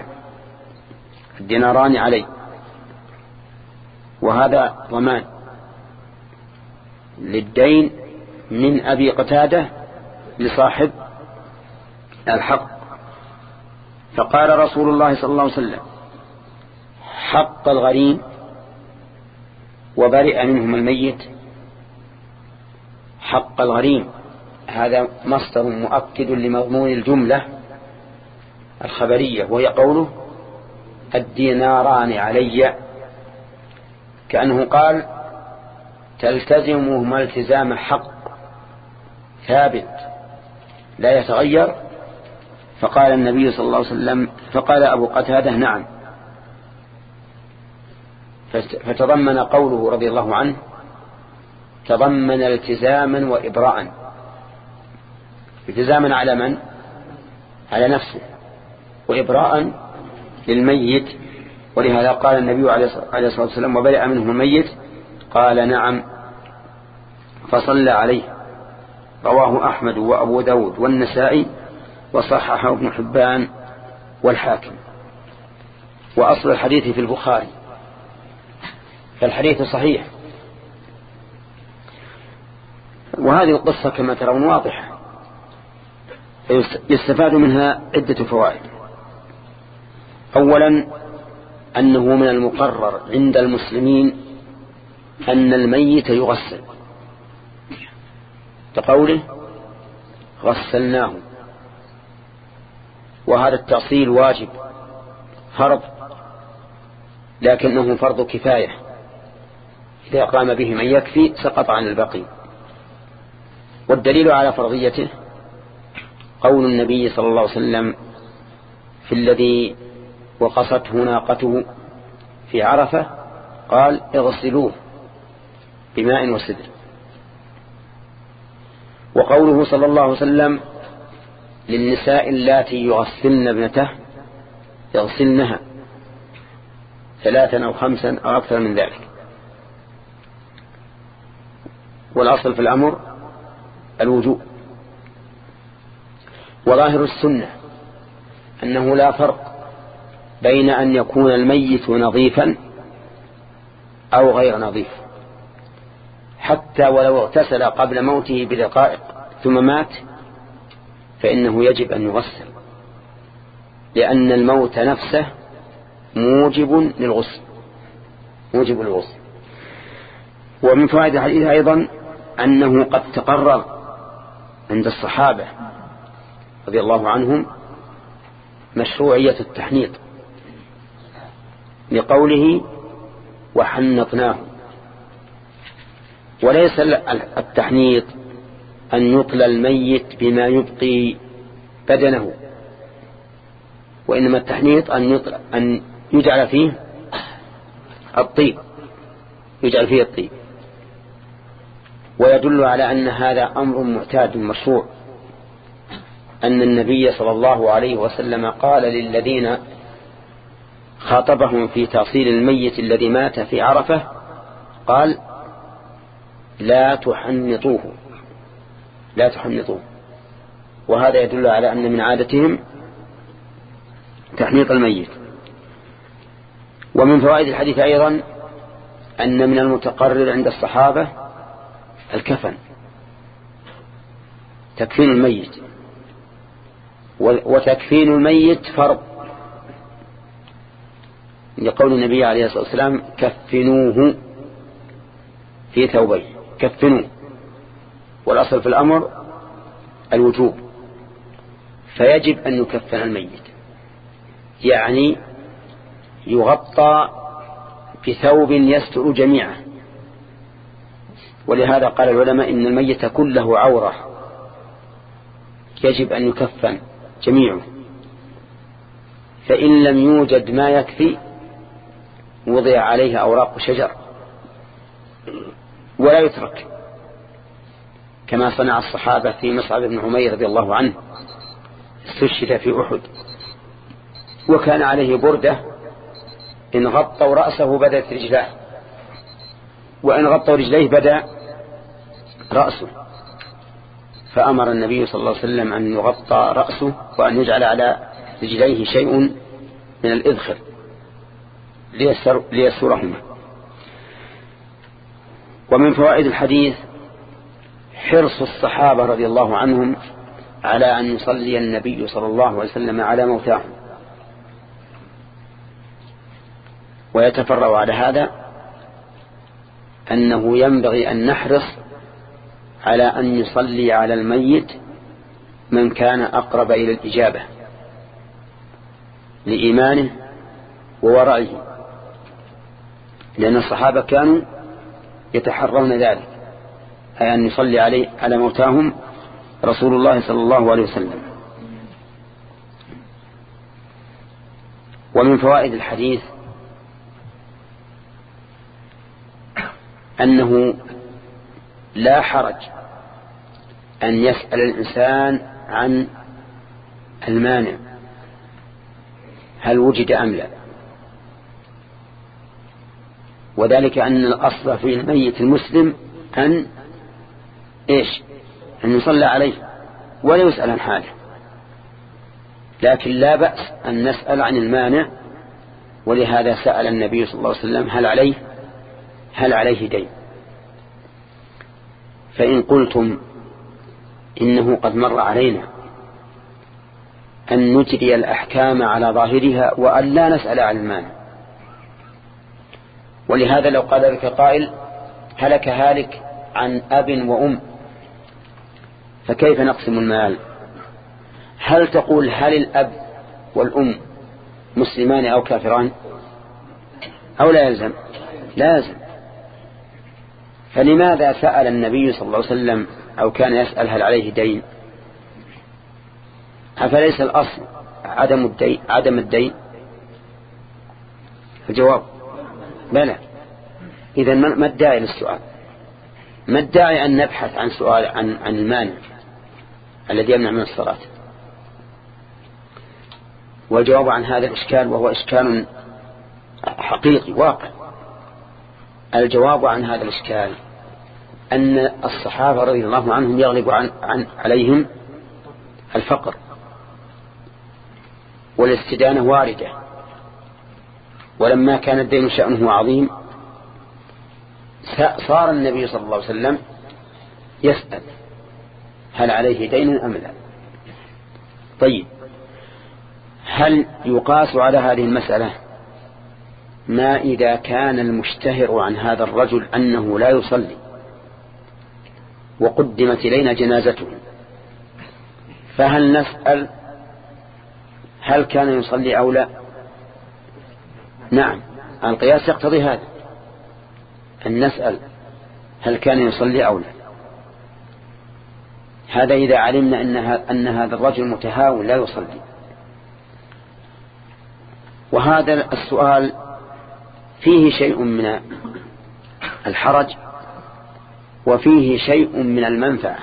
Speaker 1: الديناران علي. وهذا ضمان، للدين من أبي قتادة لصاحب الحق. فقال رسول الله صلى الله عليه وسلم: حق الغريم وبرئ منهم الميت. حق الغريم هذا مصدر مؤكد لمضمون الجملة الخبرية، وهي قوله: الديناران علي، كأنه قال: تلتزمهما التزام حق ثابت لا يتغير. فقال النبي صلى الله عليه وسلم، فقال أبو قتادة: نعم. فتضمن قوله رضي الله عنه تضمن التزاما وإبراء. التزاما على من؟ على نفسه، وإبراء للميت. ولهذا قال النبي عليه الصلاة والسلام: وبرئ منهم الميت. قال: نعم. فصلى عليه. رواه أحمد وأبو داود والنسائي وصححه ابن حبان والحاكم. وأصل الحديث في البخاري، فالحديث صحيح. وهذه القصة كما ترون واضحة، يستفاد منها عدة فوائد. أولا، أنه من المقرر عند المسلمين أن الميت يغسل، كقوله: غسلناه. وهذا التأصيل واجب فرض، لكنه فرض كفاية، إذا قام به من يكفي سقط عن البقي. والدليل على فرضيته قول النبي صلى الله عليه وسلم في الذي وقصته ناقته في عرفة، قال: اغسلوه بماء وسدر. وقوله صلى الله عليه وسلم للنساء اللاتي يغسلن ابنته: يغسلنها ثلاثا أو خمسا أو أكثر من ذلك. والأصل في الأمر الوجوب. وظاهر السنة أنه لا فرق بين أن يكون الميت نظيفا أو غير نظيف، حتى ولو اغتسل قبل موته بدقائق ثم مات فإنه يجب أن يغسل، لأن الموت نفسه موجب للغسل، موجب للغسل. ومن فوائد الحديث أيضا أنه قد تقرر عند الصحابة رضي الله عنهم مشروعية التحنيط، لقوله: وحنطناه. وليس التحنيط أن يطلى الميت بما يبقي بدنه، وإنما التحنيط أن, أن يجعل فيه الطيب، يجعل فيه الطيب. ويدل على أن هذا أمر معتاد مشروع، أن النبي صلى الله عليه وسلم قال للذين خاطبهم في تأصيل الميت الذي مات في عرفة، قال: لا تحنطوه، لا تحنطوه. وهذا يدل على أن من عادتهم تحنيط الميت. ومن فوائد الحديث أيضا أن من المتقرر عند الصحابة الكفن، تكفين الميت. وتكفين الميت فرض، لقول النبي عليه الصلاة والسلام: كفنوه في ثوبين، كفنوه. والأصل في الأمر الوجوب، فيجب أن يكفن الميت، يعني يغطى بثوب يستر جميعه. ولهذا قال العلماء إن الميت كله عورة، يجب أن يكفن جميعه. فإن لم يوجد ما يكفي وضع عليه أوراق شجر ولا يترك، كما صنع الصحابة في مصعب بن عمير رضي الله عنه، استشهد في أحد وكان عليه بردة، إن غطوا رأسه بدأت رجلاه، وإن غطوا رجليه بدأ رأسه، فأمر النبي صلى الله عليه وسلم أن يغطى رأسه وأن يجعل على رجليه شيء من الإذخر ليسرهما. ومن فوائد الحديث حرص الصحابة رضي الله عنهم على أن يصلي النبي صلى الله عليه وسلم على موتاهم. ويتفرع على هذا أنه ينبغي أن نحرص على أن يصلي على الميت من كان أقرب إلى الإجابة لإيمانه وورعه، لأن الصحابة كانوا يتحرون ذلك، أي أن يصلي عليه على موتاهم رسول الله صلى الله عليه وسلم. ومن فوائد الحديث أنه لا حرج أن يسأل الإنسان عن المانع هل وجد أم لا، وذلك أن الأصل في الميت المسلم أن إيش أن يصلى عليه ولا يسأل عن حاله، لكن لا بأس أن نسأل عن المانع. ولهذا سأل النبي صلى الله عليه وسلم هل عليه هل عليه دين. فإن قلتم إنه قد مر علينا أن نجري الأحكام على ظاهرها وأن لا نسأل عن المانع، ولهذا لو قال لك قائل هلك هالك عن أب وأم فكيف نقسم المال؟ هل تقول هل الأب والأم مسلمان أو كافران أو لا يلزم؟ لازم. فلماذا سأل النبي صلى الله عليه وسلم أو كان يسأل هل عليه دين؟ أفليس الأصل عدم الدين عدم الدين؟ الجواب بلى. إذا ما الداعي للسؤال؟ ما الداعي أن نبحث عن سؤال عن عن المانع الذي يمنع من الصلاة؟ والجواب عن هذا الإشكال، وهو إشكال حقيقي واقع، الجواب عن هذا الإشكال أن الصحابة رضي الله عنهم يغلب عن عن عليهم الفقر، والاستدانة واردة، ولما كان الدين شأنه عظيم صار النبي صلى الله عليه وسلم يسأل هل عليه دين أم لا. طيب، هل يقاس على هذه المسألة ما إذا كان المشتهر عن هذا الرجل أنه لا يصلي وقدمت إلينا جنازته، فهل نسأل هل كان يصلي أو لا؟ نعم، القياس يقتضي هذا، أن نسأل هل كان يصلي أو لا. هذا إذا علمنا أن هذا الرجل متهاون لا يصلي. وهذا السؤال فيه شيء من الحرج وفيه شيء من المنفعة.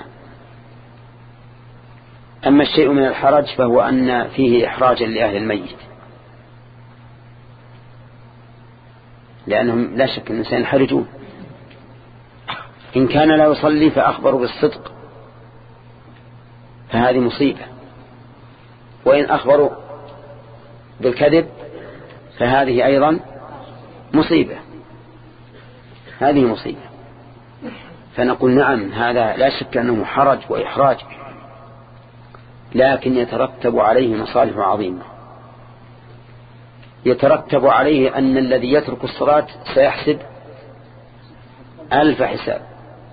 Speaker 1: أما الشيء من الحرج فهو أن فيه إحراجا لأهل الميت، لأنهم لا شك أن سينحرجون. إن كان لا يصلي فأخبروا بالصدق فهذه مصيبة، وإن أخبروا بالكذب فهذه أيضا مصيبة، هذه مصيبة. فنقول نعم، هذا لا شك أنه حرج وإحراج، لكن يترتب عليه مصالح عظيمة. يترتب عليه أن الذي يترك الصلاة سيحسب ألف حساب،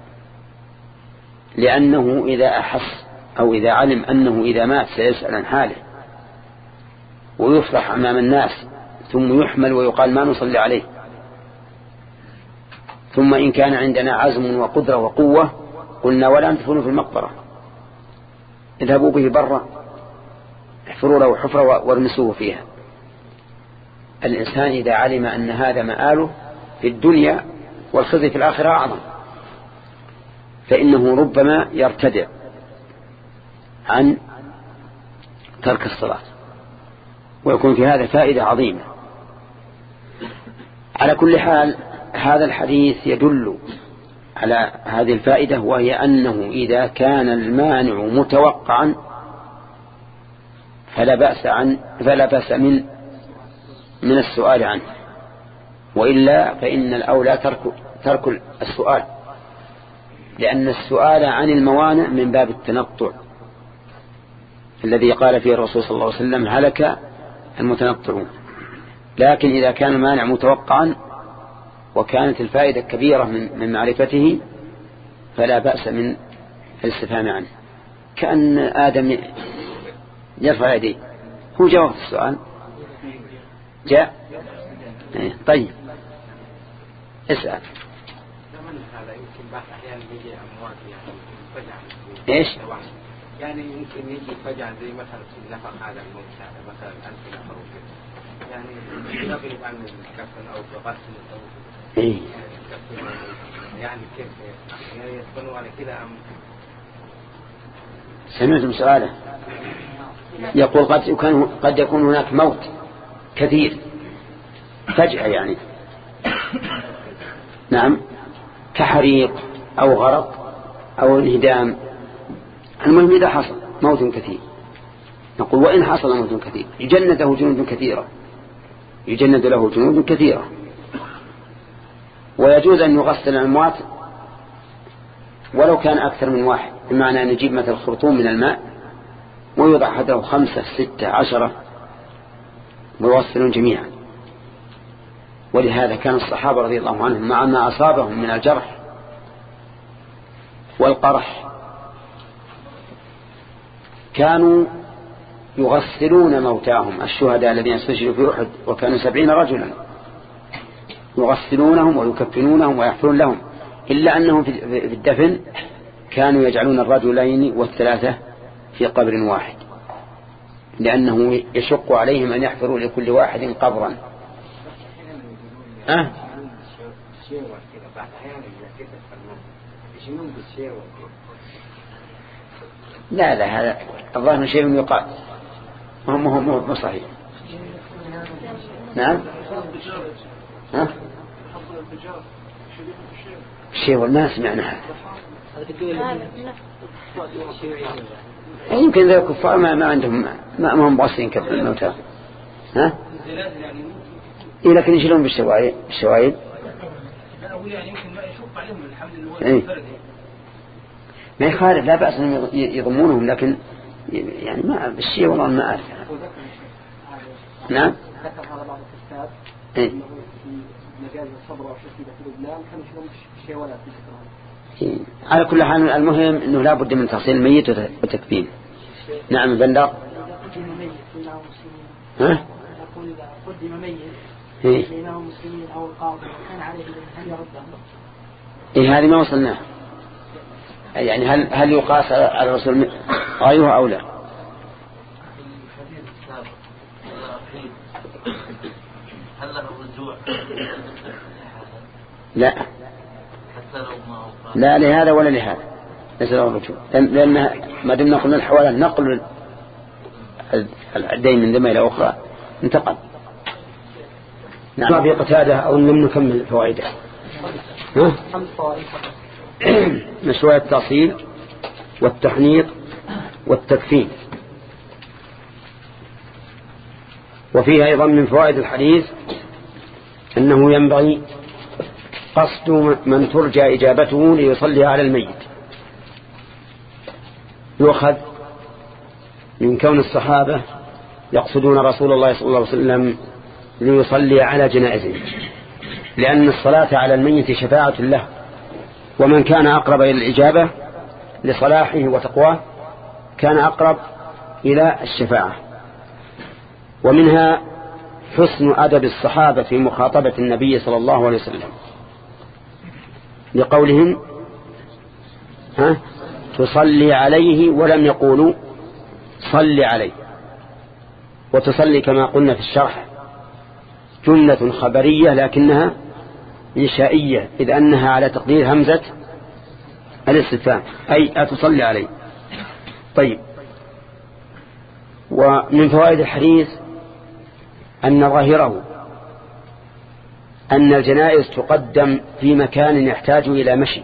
Speaker 1: لأنه إذا أحس أو إذا علم أنه إذا مات سيسأل عن حاله ويفرح أمام الناس ثم يحمل ويقال ما نصلي عليه، ثم إن كان عندنا عزم وقدرة وقوة قلنا ولا تدفنوا في المقبرة، اذهبوا به برا، احفروا له حفرة وارمسوه فيها. الإنسان إذا علم أن هذا مآله في الدنيا والخزي في الآخرة أعظم، فإنه ربما يرتدع عن ترك الصلاة، ويكون في هذا فائدة عظيمة. على كل حال هذا الحديث يدل على هذه الفائدة، وهي أنه إذا كان المانع متوقعا فلا بأس عن فلا بأس من من السؤال عنه، وإلا فإن الأولى ترك ترك السؤال. لأن السؤال عن الموانع من باب التنطع الذي قال فيه الرسول صلى الله عليه وسلم هلك المتنطعون. لكن إذا كان المانع متوقعا وكانت الفائدة كبيرة من من معرفته فلا بأس من الاستفهام عنه. كأن آدم يرفع يديه. هو جاوب السؤال جاء. طيب اسأل. ايش
Speaker 6: يعني يمكن يجي فجأة زي مثلا في نفق هذا الموت هذا مثلا ألف نفر وكذا يعني يغلب عن الكفن أو بغسل أو
Speaker 1: إيه.
Speaker 6: يعني كيف يعني يدخلوا على كذا أم
Speaker 1: سمعتم سؤاله يقول قد يكون قد يكون هناك موت كثير فجأة يعني نعم كحريق أو غرق أو انهدام. المهم إذا حصل موت كثير نقول وإن حصل موت كثير يجنده جنود كثيرة يجند له جنود كثيرة ويجوز أن يغسل الأموات ولو كان أكثر من واحد بمعنى أن يجيب مثل خرطوم من الماء ويوضع حده خمسة ستة عشرة ويغسلون جميعا. ولهذا كان الصحابة رضي الله عنهم مع ما أصابهم من الجرح والقرح كانوا يغسلون موتاهم الشهداء الذين استشهدوا في أحد وكانوا سبعين رجلا يغسلونهم ويكفنونهم ويحفرون لهم إلا أنهم في الدفن كانوا يجعلون الرجلين والثلاثة في قبر واحد لأنه يشق عليهم أن يحفروا لكل واحد قبرا. أه؟ لا لا هذا الظاهر شيء يقال مهم مهم مو صحيح. نعم ها شيء والناس سمعنا هذا يمكن ذا الكفار ما ما عندهم ما ما هم باصين كذا الموتى ها إيه لكن يشيلون بالشوايب بالشوايب إيه ما يخالف لا بأس أن يضمونهم لكن يعني ما بالشيء والله ما أعرف. نعم إيه على كل حال المهم أنه لا بد من تغسيل الميت وتكفين. نعم بندر ها
Speaker 3: قدم ميت
Speaker 1: إيه
Speaker 3: بينهم مسلمين أو القاضي كان عليه أن يردهم.
Speaker 1: إيه هذه ما وصلناه يعني هل هل يقاس على الرسول غيره أو لا؟
Speaker 7: هل له الرجوع؟
Speaker 1: لا لا لهذا ولا لهذا ليس له الرجوع لأن ما دمنا قلنا الحوالة نقل الدين من ذمة إلى أخرى انتقل. نعم أبي قتادة أو لم نكمل فوائده. ها مشروع التأصيل والتحنيط والتكفين. وفيها أيضا من فوائد الحديث أنه ينبغي قصد من ترجى إجابته ليصلي على الميت. يؤخذ من كون الصحابة يقصدون رسول الله صلى الله عليه وسلم ليصلي على جنائزه لأن الصلاة على الميت شفاعة له ومن كان أقرب إلى الإجابة لصلاحه وتقواه كان أقرب إلى الشفاعة. ومنها حسن أدب الصحابة في مخاطبة النبي صلى الله عليه وسلم لقولهم ها تصلي عليه ولم يقولوا صلي عليه. وتصلي كما قلنا في الشرح جملة خبرية لكنها إنشائية إذ أنها على تقدير همزة الاستفهام أي أتصلي عليه. طيب ومن فوائد الحديث أن ظاهره أن الجنائز تقدم في مكان يحتاج إلى مشي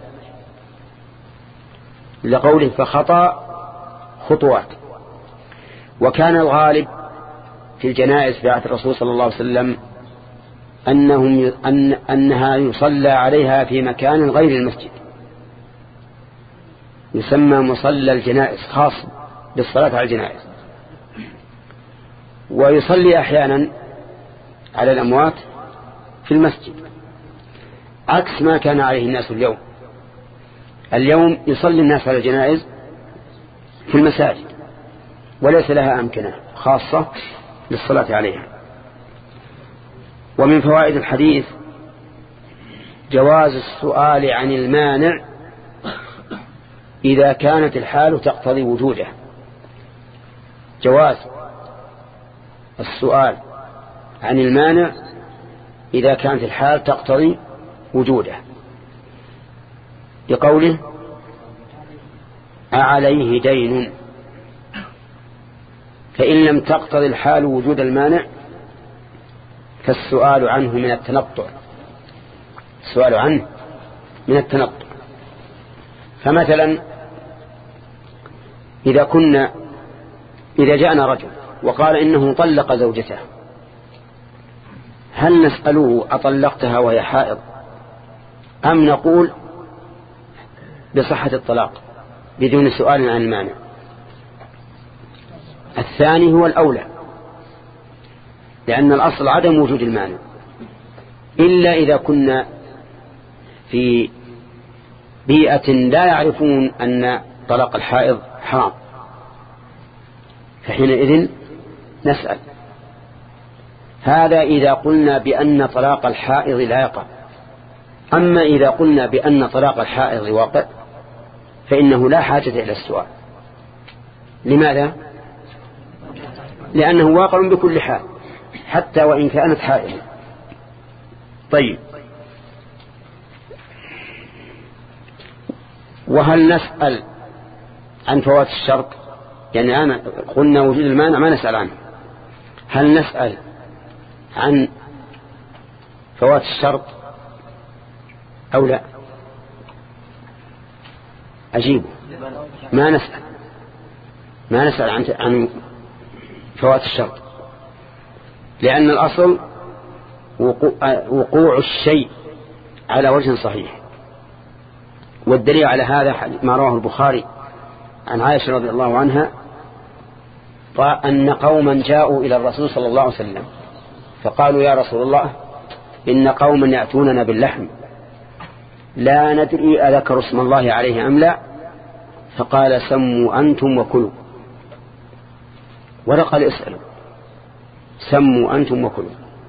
Speaker 1: لقوله فخطأ خطوات. وكان الغالب في الجنائز في عهد الرسول صلى الله عليه وسلم أنهم أن أنها يصلى عليها في مكان غير المسجد يسمى مصلى الجنائز، خاص بالصلاة على الجنائز. ويصلي أحيانا على الأموات في المسجد عكس ما كان عليه الناس اليوم. اليوم يصلي الناس على الجنائز في المساجد وليس لها أمكنة خاصة للصلاة عليها. ومن فوائد الحديث جواز السؤال عن المانع إذا كانت الحال تقتضي وجوده. جواز السؤال عن المانع إذا كانت الحال تقتضي وجوده، بقوله أعليه دين، فإن لم تقتضي الحال وجود المانع فالسؤال عنه من التنطع، السؤال عنه من التنطع. فمثلا إذا كنا إذا جاءنا رجل وقال إنه طلق زوجته، هل نسأله أطلقتها وهي حائض أم نقول بصحة الطلاق بدون سؤال عن المانع؟ الثاني هو الأولى، لأن الأصل عدم وجود المانع، إلا إذا كنا في بيئة لا يعرفون أن طلاق الحائض حرام، فحينئذ نسأل. هذا إذا قلنا بأن طلاق الحائض لا يقع. أما إذا قلنا بأن طلاق الحائض واقع فإنه لا حاجة إلى السؤال. لماذا؟ لأنه واقع بكل حال حتى وإن كانت حائض. طيب، وهل نسأل عن فوات الشرط؟ يعني أنا قلنا وجود المانع ما نسأل عنه، هل نسأل عن فوات الشرط أو لا؟ أجيبه، ما نسأل ما نسأل عن عن فوات الشرط، لأن الأصل وقوع الشيء على وجه صحيح. والدليل على هذا ما رواه البخاري عن عائشة رضي الله عنها أن قوما جاءوا إلى الرسول صلى الله عليه وسلم فقالوا يا رسول الله إن قوما يأتوننا باللحم لا ندري أذكر اسم الله عليه أم لا، فقال سموا أنتم وكلوا، ولا قال اسألوا، سموا أنتم وكلوا.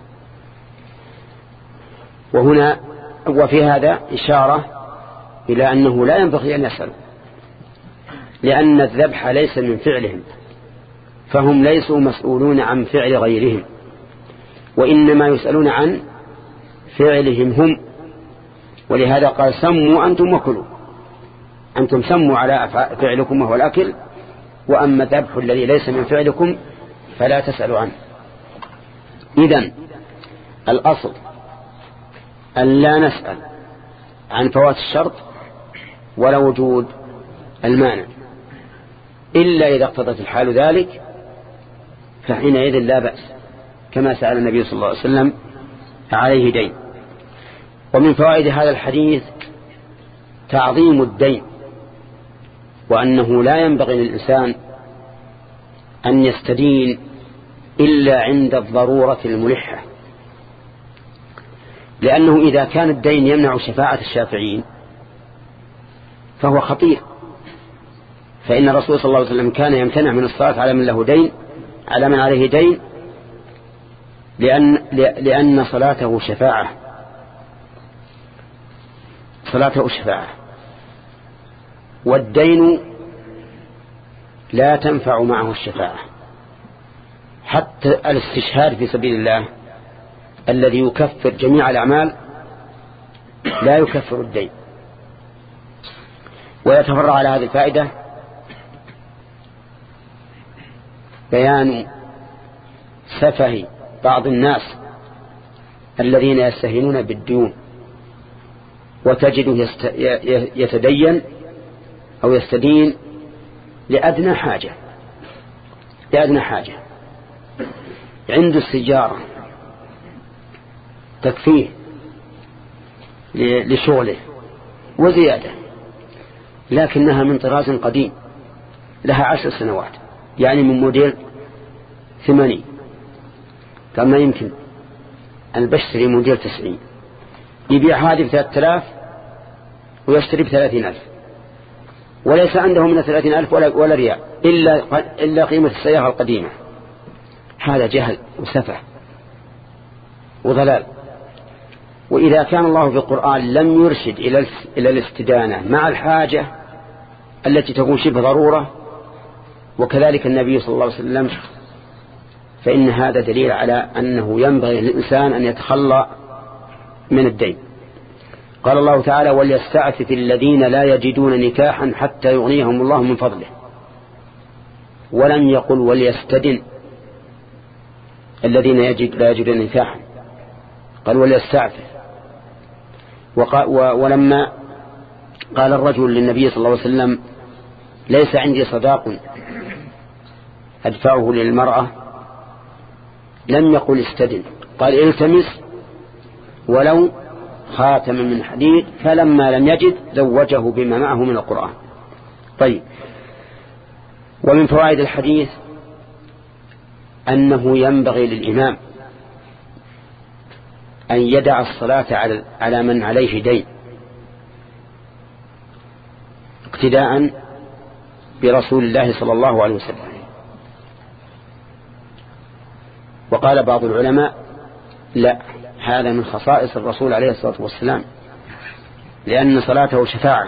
Speaker 1: وهنا وفي هذا إشارة إلى أنه لا ينبغي أن يسألوا، لأن الذبح ليس من فعلهم، فهم ليسوا مسؤولون عن فعل غيرهم، وإنما يسألون عن فعلهم هم. ولهذا قال سموا أنتم وكلوا، أنتم سموا على فعلكم وهو الأكل، وأما الذبح الذي ليس من فعلكم فلا تسألوا عنه. إذن الأصل أن لا نسأل عن فوات الشرط ولا وجود المانع، إلا إذا اقتضت الحال ذلك فحينئذ لا بأس، كما سأل النبي صلى الله عليه وسلم عليه دين. ومن فوائد هذا الحديث تعظيم الدين، وأنه لا ينبغي للإنسان أن يستدين إلا عند الضرورة الملحة، لأنه إذا كان الدين يمنع شفاعة الشافعين فهو خطير. فإن الرسول صلى الله عليه وسلم كان يمتنع من الصلاة على من له دين على من عليه دين، لأن, لأن صلاته شفاعة، صلاته شفاعة، والدين لا تنفع معه الشفاعة. حتى الاستشهاد في سبيل الله الذي يكفر جميع الأعمال لا يكفر الدين. ويتفرع على هذه الفائدة بيان سفه بعض الناس الذين يستهينون بالديون، وتجده يتدين أو يستدين لأدنى حاجة لأدنى حاجة عنده السجارة تكفيه لشغله وزيادة، لكنها من طراز قديم لها عشر سنوات، يعني من موديل ثمانين. كما يمكن أن بشتري موديل تسعين يبيع هذه بثلاثة آلاف ويشتري بثلاثين ألف، وليس عنده من ثلاثين ألف ولا, ولا ريال إلا, إلا قيمة السيارة القديمة. هذا جهل وسفه وضلال. وإذا كان الله في القرآن لم يرشد إلى الاستدانة مع الحاجة التي تكون شبه ضرورة، وكذلك النبي صلى الله عليه وسلم، فإن هذا دليل على أنه ينبغي للإنسان أن يتخلى من الدين. قال الله تعالى: وليستعفف الذين لا يجدون نكاحا حتى يغنيهم الله من فضله. ولم يقل وليستدن الذين يجد لا يجدون نكاحا، قال وليستعفف. ولما قال الرجل للنبي صلى الله عليه وسلم: ليس عندي صداق أدفعه للمرأة، لم يقل استدن، قال التمس ولو خاتم من حديد، فلما لم يجد زوجه بما معه من القرآن. طيب، ومن فوائد الحديث أنه ينبغي للإمام أن يدع الصلاة على من عليه دين اقتداء برسول الله صلى الله عليه وسلم. وقال بعض العلماء: لا، هذا من خصائص الرسول عليه الصلاة والسلام، لأن صلاته شفاعة.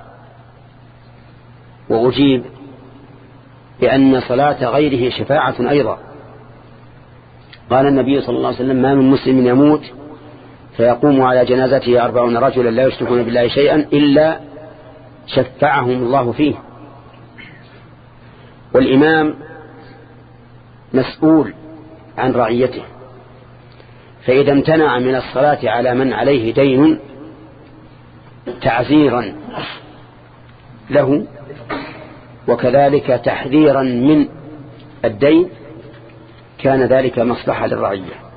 Speaker 1: وأجيب بأن صلاة غيره شفاعة أيضا. قال النبي صلى الله عليه وسلم: ما من مسلم يموت فيقوم على جنازته أربعون رجلا لا يشركون بالله شيئا إلا شفعهم الله فيه. والإمام مسؤول عن رعيته، فإذا امتنع من الصلاة على من عليه دين تعزيرا له وكذلك تحذيرا من الدين، كان ذلك مصلحة للرعية.